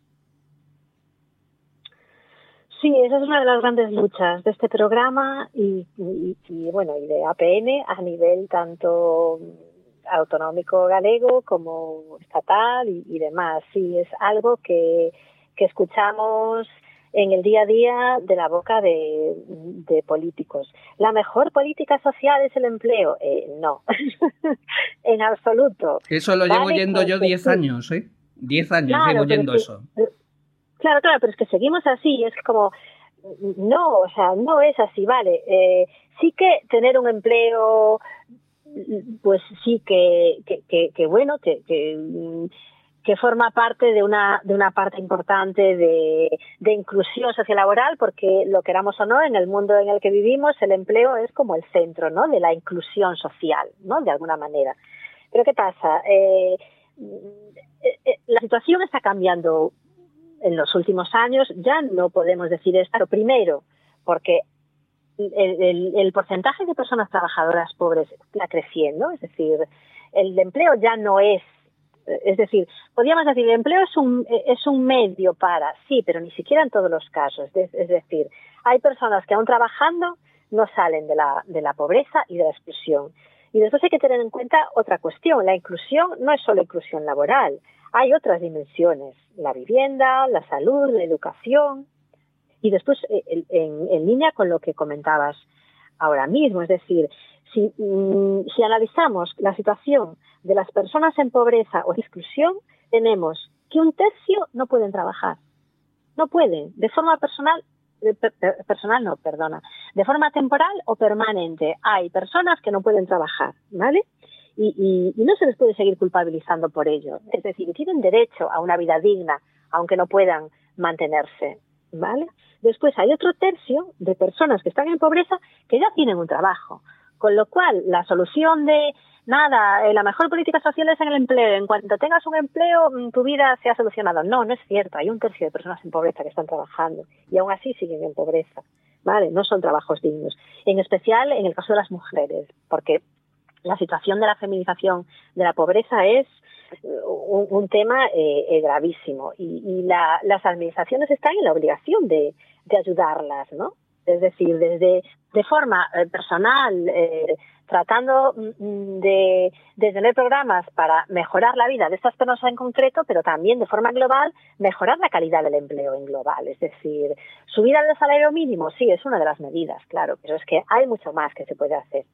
Sí, esa es una de las grandes luchas de este programa y, y, y bueno, y de A P N a nivel tanto autonómico galego como estatal y, y demás. Sí, es algo que, que escuchamos en el día a día de la boca de, de políticos. ¿La mejor política social es el empleo? Eh, no, en absoluto. Eso lo llevo vale, yendo yo diez años, ¿eh? Diez años claro, llevo yendo que, eso. Claro, claro, pero es que seguimos así, es como, no, o sea, no es así, vale. Eh, sí que tener un empleo, pues sí que, que, que, que bueno, que... que que forma parte de una de una parte importante de, de inclusión sociolaboral, porque lo queramos o no, en el mundo en el que vivimos, el empleo es como el centro, ¿no?, de la inclusión social, ¿no?, de alguna manera. Pero ¿qué pasa? Eh, eh, la situación está cambiando en los últimos años, ya no podemos decir esto. Pero primero, porque el, el, el porcentaje de personas trabajadoras pobres está creciendo, es decir, el empleo ya no es Es decir, podríamos decir, el empleo es un, es un medio para, sí, pero ni siquiera en todos los casos. Es, es decir, hay personas que aún trabajando no salen de la, de la pobreza y de la exclusión. Y después hay que tener en cuenta otra cuestión. La inclusión no es solo inclusión laboral. Hay otras dimensiones. La vivienda, la salud, la educación. Y después, en, en, en línea con lo que comentabas ahora mismo, es decir, si, si analizamos la situación de las personas en pobreza o exclusión, tenemos que un tercio no pueden trabajar. No pueden, de forma personal, personal no, perdona, de forma temporal o permanente. Hay personas que no pueden trabajar, ¿vale? Y, y, y no se les puede seguir culpabilizando por ello. Es decir, tienen derecho a una vida digna, aunque no puedan mantenerse, ¿vale? Después hay otro tercio de personas que están en pobreza que ya tienen un trabajo. Con lo cual, la solución de nada, eh, la mejor política social es en el empleo. En cuanto tengas un empleo, tu vida se ha solucionado. No, no es cierto. Hay un tercio de personas en pobreza que están trabajando y aún así siguen en pobreza, ¿vale? No son trabajos dignos. En especial en el caso de las mujeres, porque la situación de la feminización de la pobreza es un, un tema eh, eh, gravísimo y, y la, las administraciones están en la obligación de, de ayudarlas, ¿no? Es decir, desde de forma eh, personal, eh, tratando de, de tener programas para mejorar la vida de estas personas en concreto, pero también de forma global mejorar la calidad del empleo en global. Es decir, subida del salario mínimo, sí, es una de las medidas, claro, pero es que hay mucho más que se puede hacer.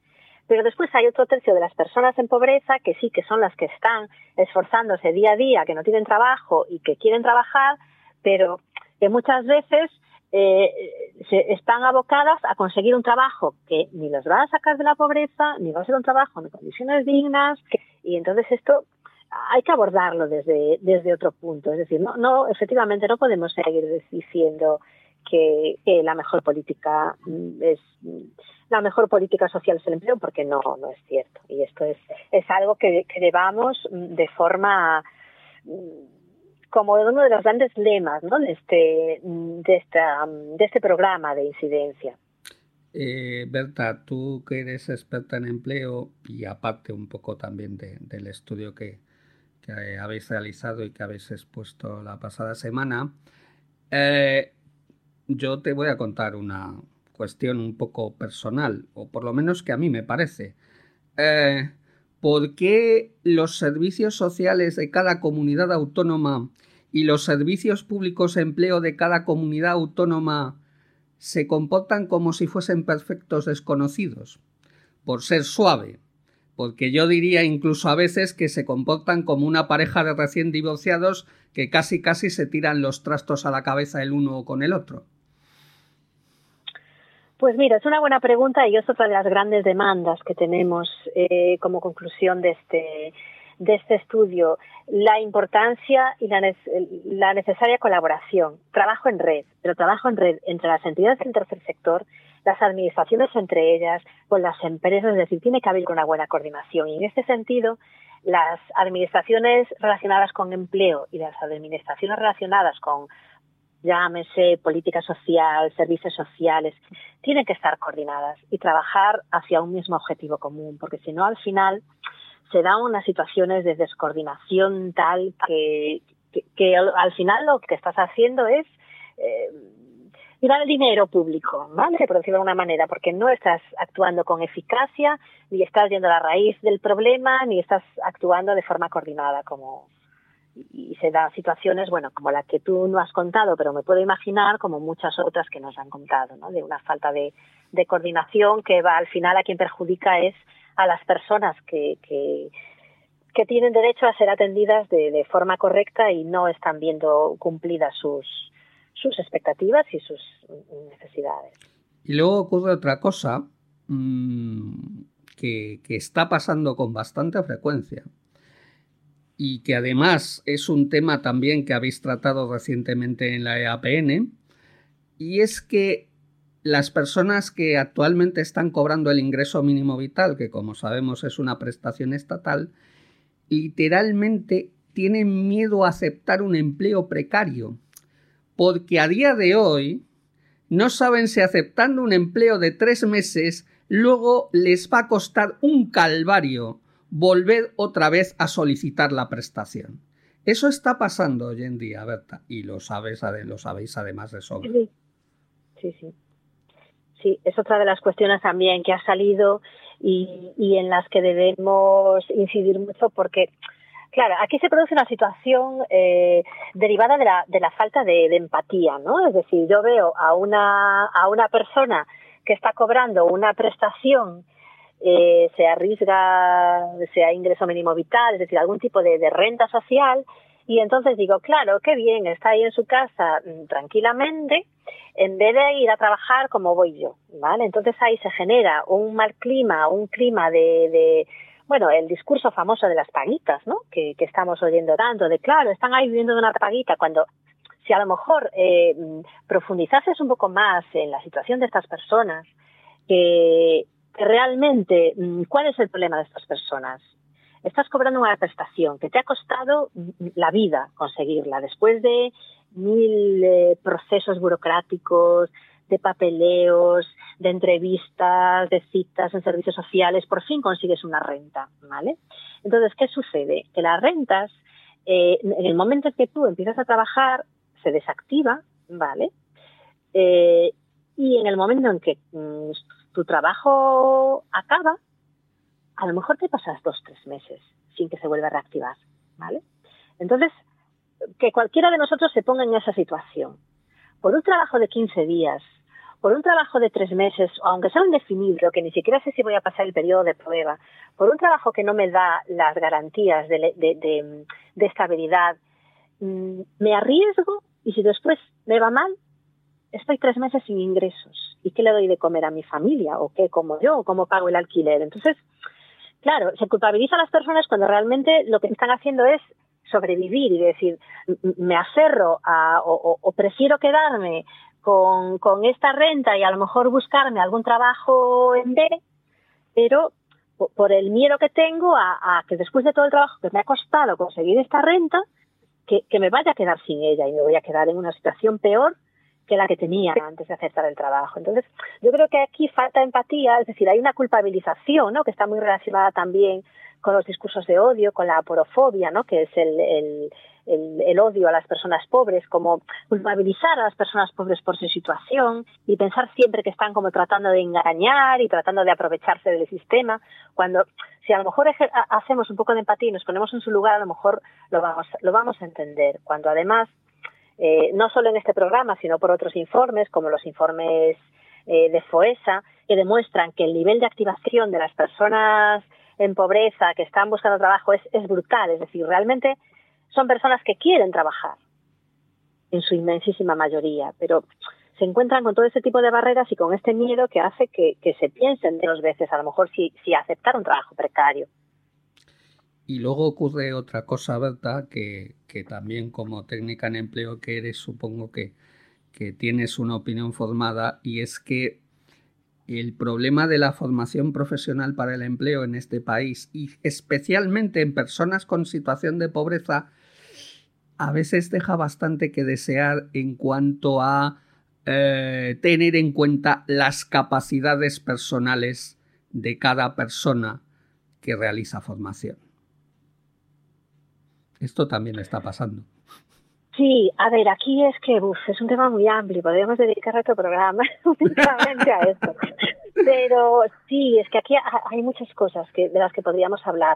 Pero después hay otro tercio de las personas en pobreza que sí que son las que están esforzándose día a día, que no tienen trabajo y que quieren trabajar, pero que muchas veces eh, se están abocadas a conseguir un trabajo que ni los va a sacar de la pobreza, ni va a ser un trabajo en condiciones dignas, que, y entonces esto hay que abordarlo desde, desde otro punto. Es decir, no, no, efectivamente no podemos seguir diciendo que, que la mejor política es la mejor política social es el empleo, porque no, no es cierto. Y esto es, es algo que, que llevamos de forma como uno de los grandes lemas, ¿no?, de este, de esta, de este programa de incidencia. Eh, Berta, tú que eres experta en empleo y aparte un poco también de, del estudio que, que habéis realizado y que habéis expuesto la pasada semana, eh, yo te voy a contar una cuestión un poco personal, o por lo menos que a mí me parece. Eh, ¿Por qué los servicios sociales de cada comunidad autónoma y los servicios públicos de empleo de cada comunidad autónoma se comportan como si fuesen perfectos desconocidos? Por ser suave, porque yo diría incluso a veces que se comportan como una pareja de recién divorciados que casi casi se tiran los trastos a la cabeza el uno con el otro. Pues mira, es una buena pregunta y es otra de las grandes demandas que tenemos eh, como conclusión de este, de este estudio. La importancia y la, la necesaria colaboración. Trabajo en red, pero trabajo en red entre las entidades del tercer sector, las administraciones entre ellas, con las empresas, es decir, tiene que haber una buena coordinación. Y en este sentido, las administraciones relacionadas con empleo y las administraciones relacionadas con, llámese política social, servicios sociales, tienen que estar coordinadas y trabajar hacia un mismo objetivo común, porque si no, al final se dan unas situaciones de descoordinación tal que, que, que al final lo que estás haciendo es eh, tirar el dinero público, ¿vale?, por decirlo de alguna manera, porque no estás actuando con eficacia, ni estás yendo a la raíz del problema, ni estás actuando de forma coordinada como... Y se dan situaciones, bueno, como la que tú no has contado, pero me puedo imaginar como muchas otras que nos han contado, ¿no?, de una falta de, de coordinación que va al final a quien perjudica es a las personas que, que, que tienen derecho a ser atendidas de, de forma correcta y no están viendo cumplidas sus, sus expectativas y sus necesidades. Y luego ocurre otra cosa mmm, que, que está pasando con bastante frecuencia, y que además es un tema también que habéis tratado recientemente en la E A P N, y es que las personas que actualmente están cobrando el ingreso mínimo vital, que como sabemos es una prestación estatal, literalmente tienen miedo a aceptar un empleo precario, porque a día de hoy no saben si aceptando un empleo de tres meses luego les va a costar un calvario volver otra vez a solicitar la prestación. Eso está pasando hoy en día, Berta, y lo sabes, lo sabéis además de sobra. Sí, sí, sí. Sí, es otra de las cuestiones también que ha salido y, y en las que debemos incidir mucho porque, claro, aquí se produce una situación eh, derivada de la, de la falta de, de empatía, ¿no? Es decir, yo veo a una, a una persona que está cobrando una prestación, Eh, se arriesga, sea ingreso mínimo vital, es decir, algún tipo de, de renta social, y entonces digo, claro, qué bien, está ahí en su casa mmm, tranquilamente, en vez de ir a trabajar como voy yo, ¿vale? Entonces ahí se genera un mal clima, un clima de, de bueno, el discurso famoso de las paguitas, ¿no?, que, que estamos oyendo tanto, de claro, están ahí viviendo de una paguita, cuando si a lo mejor eh, profundizases un poco más en la situación de estas personas, que realmente, ¿cuál es el problema de estas personas? Estás cobrando una prestación que te ha costado la vida conseguirla, después de mil eh, procesos burocráticos, de papeleos, de entrevistas, de citas en servicios sociales, por fin consigues una renta, ¿vale? Entonces, ¿qué sucede? Que las rentas, eh, en el momento en que tú empiezas a trabajar, se desactiva, ¿vale? Eh, y en el momento en que mmm, tu trabajo acaba, a lo mejor te pasas dos, tres meses sin que se vuelva a reactivar, ¿vale? Entonces, que cualquiera de nosotros se ponga en esa situación. Por un trabajo de quince días, por un trabajo de tres meses, aunque sea indefinido, que ni siquiera sé si voy a pasar el periodo de prueba, por un trabajo que no me da las garantías de, de, de, de estabilidad, me arriesgo y si después me va mal, estoy tres meses sin ingresos. ¿Y qué le doy de comer a mi familia? ¿O qué como yo? ¿O cómo pago el alquiler? Entonces, claro, se culpabiliza a las personas cuando realmente lo que están haciendo es sobrevivir y decir, me aferro a, o, o prefiero quedarme con, con esta renta y a lo mejor buscarme algún trabajo en B, pero por el miedo que tengo a, a que después de todo el trabajo que me ha costado conseguir esta renta, que, que me vaya a quedar sin ella y me voy a quedar en una situación peor que la que tenía antes de aceptar el trabajo. Entonces, yo creo que aquí falta empatía, es decir, hay una culpabilización, ¿no?, que está muy relacionada también con los discursos de odio, con la aporofobia, ¿no?, que es el, el, el, el odio a las personas pobres, como culpabilizar a las personas pobres por su situación y pensar siempre que están como tratando de engañar y tratando de aprovecharse del sistema, cuando si a lo mejor hacemos un poco de empatía y nos ponemos en su lugar, a lo mejor lo vamos, lo vamos a entender, cuando además Eh, no solo en este programa, sino por otros informes, como los informes eh, de FOESA, que demuestran que el nivel de activación de las personas en pobreza que están buscando trabajo es, es brutal. Es decir, realmente son personas que quieren trabajar, en su inmensísima mayoría, pero se encuentran con todo ese tipo de barreras y con este miedo que hace que, que se piensen dos veces, a lo mejor, si, si aceptar un trabajo precario. Y luego ocurre otra cosa, Berta, que, que también como técnica en empleo que eres, supongo que, que tienes una opinión formada, y es que el problema de la formación profesional para el empleo en este país, y especialmente en personas con situación de pobreza, a veces deja bastante que desear en cuanto a eh, tener en cuenta las capacidades personales de cada persona que realiza formación. Esto también está pasando. Sí, a ver, aquí es que uf, es un tema muy amplio, podríamos dedicar otro programa únicamente a esto. Pero sí, es que aquí hay muchas cosas que, de las que podríamos hablar.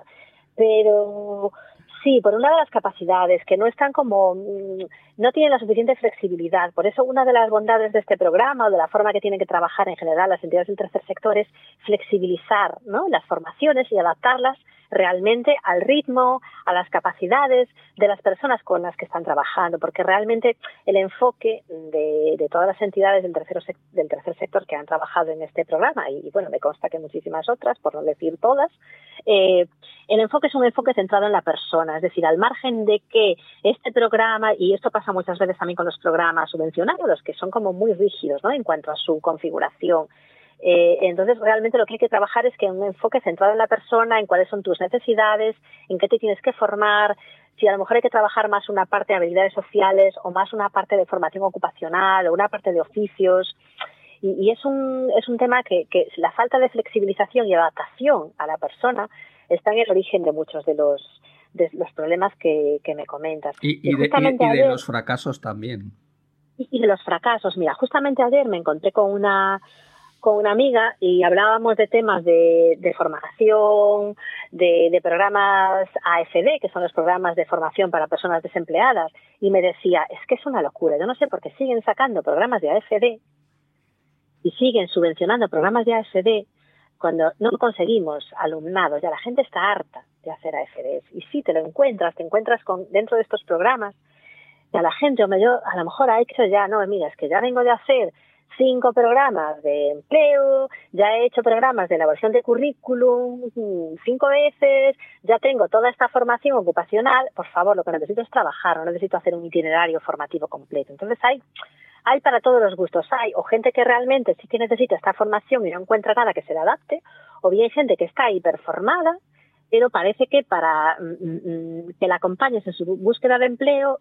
Pero sí, por un lado las capacidades, que no están como, no tienen la suficiente flexibilidad. Por eso una de las bondades de este programa o de la forma que tienen que trabajar en general las entidades del tercer sector es flexibilizar, ¿no?, las formaciones y adaptarlas realmente al ritmo, a las capacidades de las personas con las que están trabajando, porque realmente el enfoque de, de todas las entidades del tercer, del tercer sector que han trabajado en este programa, y, y bueno, me consta que muchísimas otras, por no decir todas, eh, el enfoque es un enfoque centrado en la persona, es decir, al margen de que este programa, y esto pasa muchas veces también con los programas subvencionados, los que son como muy rígidos, ¿no?, en cuanto a su configuración. Eh, entonces, realmente lo que hay que trabajar es que un enfoque centrado en la persona, en cuáles son tus necesidades, en qué te tienes que formar, si a lo mejor hay que trabajar más una parte de habilidades sociales o más una parte de formación ocupacional o una parte de oficios. Y, y es un es un tema que, que la falta de flexibilización y adaptación a la persona está en el origen de muchos de los de los problemas que, que me comentas. Y, y, y, de, y, y de ayer, los fracasos también. Y, y de los fracasos. Mira, justamente ayer me encontré con una con una amiga y hablábamos de temas de, de formación, de, de programas A F D, que son los programas de formación para personas desempleadas, y me decía, es que es una locura, yo no sé por qué siguen sacando programas de A F D y siguen subvencionando programas de A F D cuando no conseguimos alumnado, ya la gente está harta de hacer A F Ds, y sí, te lo encuentras, te encuentras con dentro de estos programas, y a la gente, hombre, yo a lo mejor ha hecho ya, no, mira, es que ya vengo de hacer cinco programas de empleo, ya he hecho programas de elaboración de currículum cinco veces, ya tengo toda esta formación ocupacional, por favor, lo que necesito es trabajar, no necesito hacer un itinerario formativo completo. Entonces hay hay para todos los gustos, hay o gente que realmente sí que necesita esta formación y no encuentra nada que se le adapte, o bien gente que está hiperformada, pero parece que para mm, que la acompañes en su búsqueda de empleo,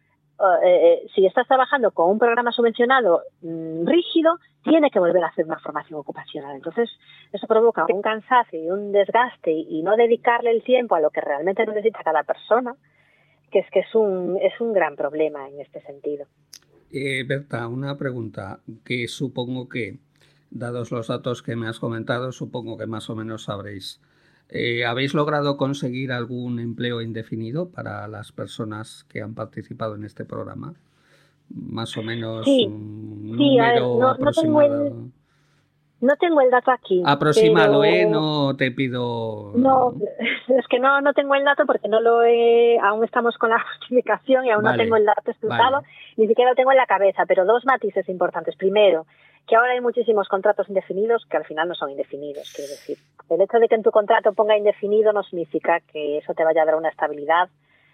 Eh, si estás trabajando con un programa subvencionado mmm, rígido, tiene que volver a hacer una formación ocupacional. Entonces, eso provoca un cansancio y un desgaste y, y no dedicarle el tiempo a lo que realmente necesita cada persona, que es que es un, es un gran problema en este sentido. Eh, Berta, una pregunta que supongo que, dados los datos que me has comentado, supongo que más o menos sabréis. Eh, ¿Habéis logrado conseguir algún empleo indefinido para las personas que han participado en este programa? Más o menos Sí, un sí, a ver, número no, no tengo aproximado. el, no tengo el dato aquí. Aproximado, pero... ¿eh? No te pido... No, es que no, no tengo el dato porque no lo he, aún estamos con la justificación y aún Vale, no tengo el dato explotado, vale. ni siquiera lo tengo en la cabeza, pero dos matices importantes. Primero, que ahora hay muchísimos contratos indefinidos que al final no son indefinidos, quiero decir. El hecho de que en tu contrato ponga indefinido no significa que eso te vaya a dar una estabilidad,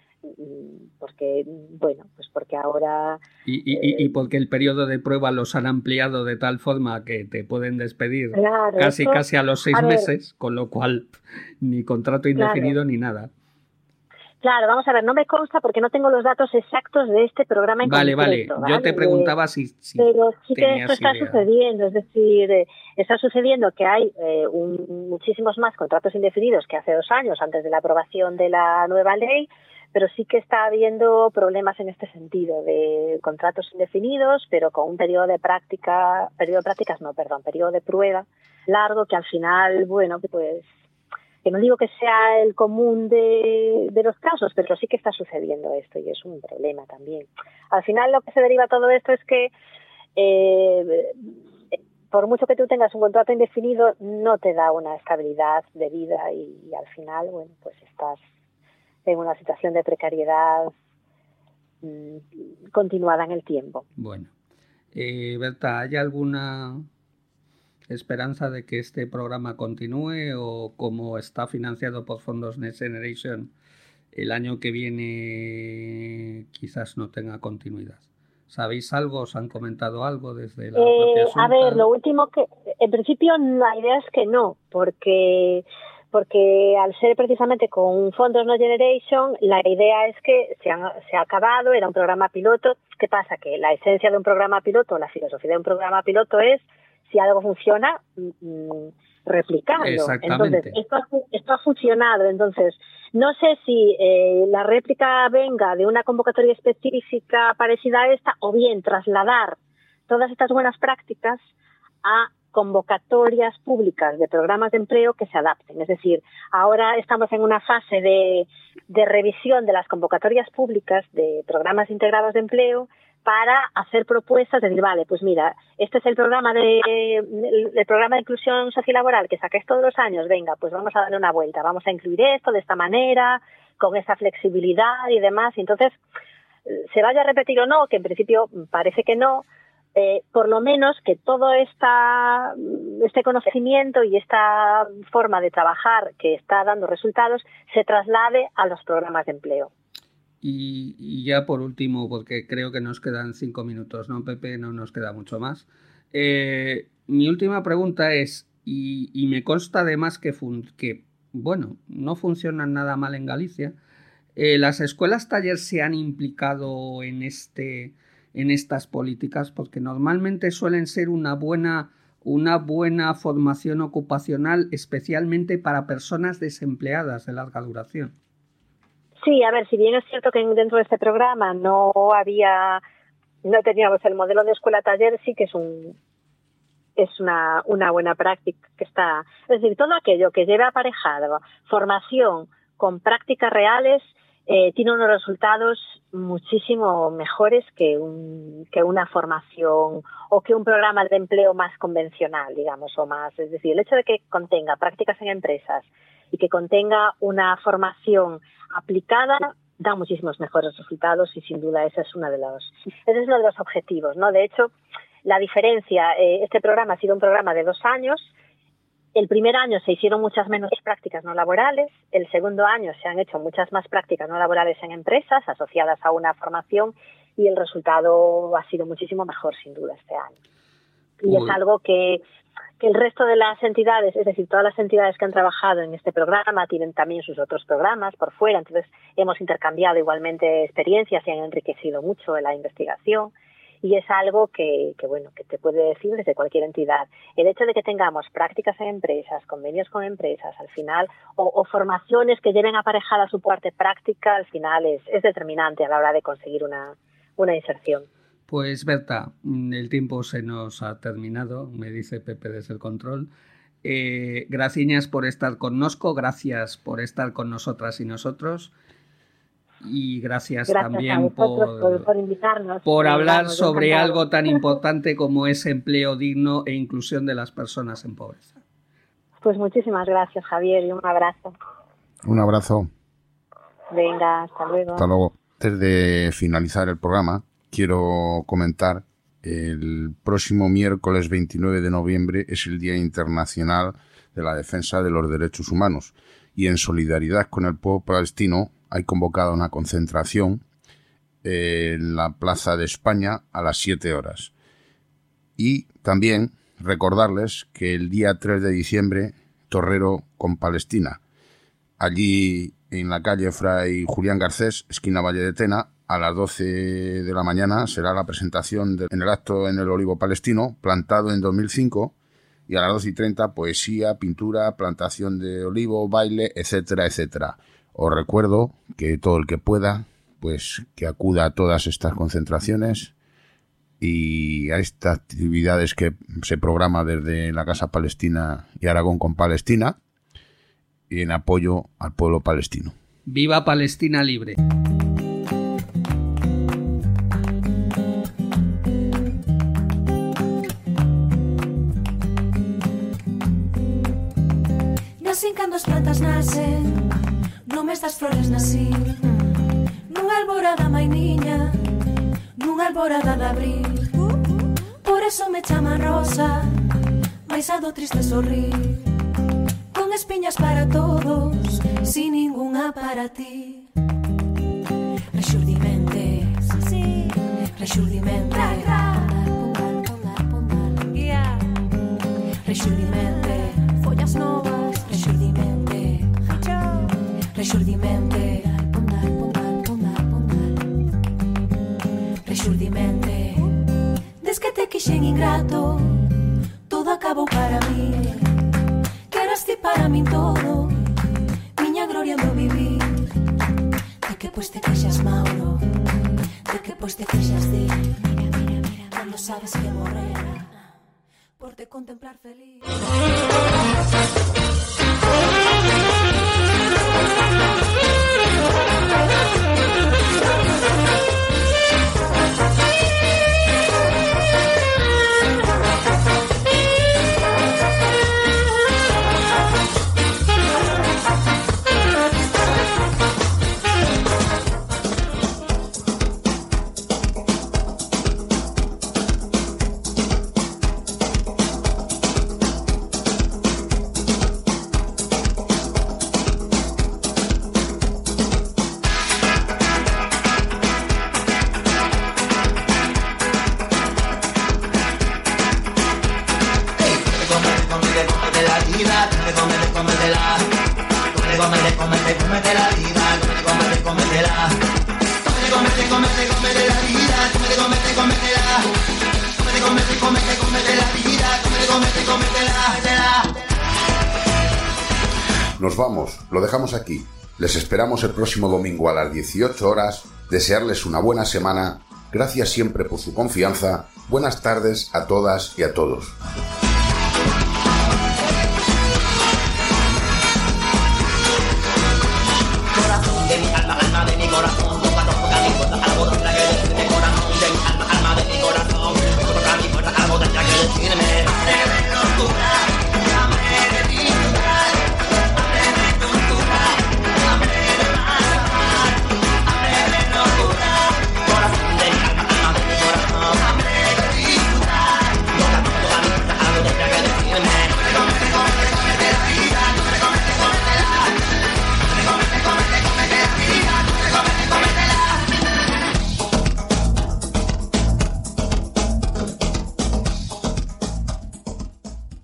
porque, bueno, pues porque ahora... Y, y, eh, y porque el periodo de prueba los han ampliado de tal forma que te pueden despedir claro, casi eso, casi a los seis a ver, meses, con lo cual ni contrato indefinido claro. ni nada. Claro, vamos a ver, no me consta porque no tengo los datos exactos de este programa en Vale, concreto. vale, yo te ¿vale? preguntaba si, si Pero sí que esto tenías está idea. sucediendo, es decir, eh, está sucediendo que hay eh, un, muchísimos más contratos indefinidos que hace dos años antes de la aprobación de la nueva ley, pero sí que está habiendo problemas en este sentido de contratos indefinidos, pero con un periodo de práctica, periodo de prácticas no, perdón, periodo de prueba largo que al final, bueno, pues que no digo que sea el común de, de los casos, pero sí que está sucediendo esto y es un problema también. Al final lo que se deriva todo esto es que eh, por mucho que tú tengas un contrato indefinido no te da una estabilidad de vida y, y al final, bueno, pues estás en una situación de precariedad mmm, continuada en el tiempo. Bueno, eh, Berta, ¿hay alguna esperanza de que este programa continúe o como está financiado por fondos Next Generation el año que viene quizás no tenga continuidad? ¿Sabéis algo? ¿Os han comentado algo desde la eh, propia Junta? A ver, lo último que, en principio la idea es que no, porque porque al ser precisamente con fondos Next Generation, la idea es que se, han, se ha acabado, era un programa piloto. ¿Qué pasa? Que la esencia de un programa piloto, la filosofía de un programa piloto es si algo funciona, mmm, replicarlo. Exactamente. Entonces, esto ha, esto ha funcionado. Entonces, no sé si eh, la réplica venga de una convocatoria específica parecida a esta o bien trasladar todas estas buenas prácticas a convocatorias públicas de programas de empleo que se adapten. Es decir, ahora estamos en una fase de, de revisión de las convocatorias públicas de programas integrados de empleo para hacer propuestas de decir, vale, pues mira, este es el programa de el, el programa de inclusión sociolaboral que saquéis todos los años, venga, pues vamos a darle una vuelta, vamos a incluir esto de esta manera, con esa flexibilidad y demás. Y entonces, se vaya a repetir o no, que en principio parece que no, eh, por lo menos que todo esta, este conocimiento y esta forma de trabajar que está dando resultados se traslade a los programas de empleo. Y, y ya por último, porque creo que nos quedan cinco minutos, ¿no, Pepe? No nos queda mucho más. Eh, mi última pregunta es, y, y me consta además que, fun- que, bueno, no funcionan nada mal en Galicia, eh, ¿las escuelas taller se han implicado en, este, en estas políticas? Porque normalmente suelen ser una buena, una buena formación ocupacional, especialmente para personas desempleadas de larga duración. Sí, a ver, si bien es cierto que dentro de este programa no había, no teníamos el modelo de escuela-taller, sí que es un es una, una buena práctica que está, es decir, todo aquello que lleve aparejado formación con prácticas reales eh, tiene unos resultados muchísimo mejores que un que una formación o que un programa de empleo más convencional, digamos, o más, es decir, el hecho de que contenga prácticas en empresas y que contenga una formación aplicada da muchísimos mejores resultados y sin duda ese es uno de los ese es uno de los objetivos, ¿no? De hecho, la diferencia, eh, este programa ha sido un programa de dos años. El primer año se hicieron muchas menos prácticas no laborales, el segundo año se han hecho muchas más prácticas no laborales en empresas asociadas a una formación y el resultado ha sido muchísimo mejor sin duda este año. Y Uy. es algo que que el resto de las entidades, es decir, todas las entidades que han trabajado en este programa tienen también sus otros programas por fuera, entonces hemos intercambiado igualmente experiencias y han enriquecido mucho la investigación y es algo que, que bueno, que te puede decir desde cualquier entidad. El hecho de que tengamos prácticas en empresas, convenios con empresas, al final, o, o formaciones que lleven aparejada su parte práctica, al final es, es determinante a la hora de conseguir una, una inserción. Pues Berta, el tiempo se nos ha terminado, me dice Pepe desde el control. Eh, gracias por estar con nosco, gracias por estar con nosotras y nosotros. y gracias, gracias también por, por, por invitarnos. por hablar Vamos, sobre encantado. algo tan importante como es empleo digno e inclusión de las personas en pobreza. Pues muchísimas gracias, Javier, y un abrazo. Un abrazo. Venga, hasta luego. Hasta luego. Antes de finalizar el programa, quiero comentar el próximo miércoles veintinueve de noviembre es el Día Internacional de la Defensa de los Derechos Humanos y en solidaridad con el pueblo palestino hay convocado una concentración en la Plaza de España a las siete horas. Y también recordarles que el día tres de diciembre, Torrero con Palestina. Allí en la calle Fray Julián Garcés, esquina Valle de Tena, a las doce de la mañana será la presentación de, en el acto en el Olivo Palestino, plantado en dos mil cinco, y a las doce y treinta poesía, pintura, plantación de olivo, baile, etcétera, etcétera. Os recuerdo que todo el que pueda, pues que acuda a todas estas concentraciones y a estas actividades que se programa desde la Casa Palestina y Aragón con Palestina, y en apoyo al pueblo palestino. ¡Viva Palestina libre! Nacen cando as plantas nacen, no mes das flores nací, nunha alborada mainiña, nunha alborada de abril. Por eso me chaman rosa, mais a do triste sorrir. Con espiñas para todos, sin ninguna para ti. Rexurdimentes, sí, rexurdimentes. Rexurdimente, follas novas. Rexurdimente, rexurdimente. Rexurdimente. Des que te quixen ingrato, todo acabou para mí. Ti para min todo, miña gloria meu vivir. De que pois te queixas, Mauro? De que pois te queixas de mira, mira, mira, cando sabes que morrera por te contemplar feliz. Nos vamos, lo dejamos aquí. Les esperamos el próximo domingo a las dieciocho horas. Desearles una buena semana. Gracias siempre por su confianza. Buenas tardes a todas y a todos.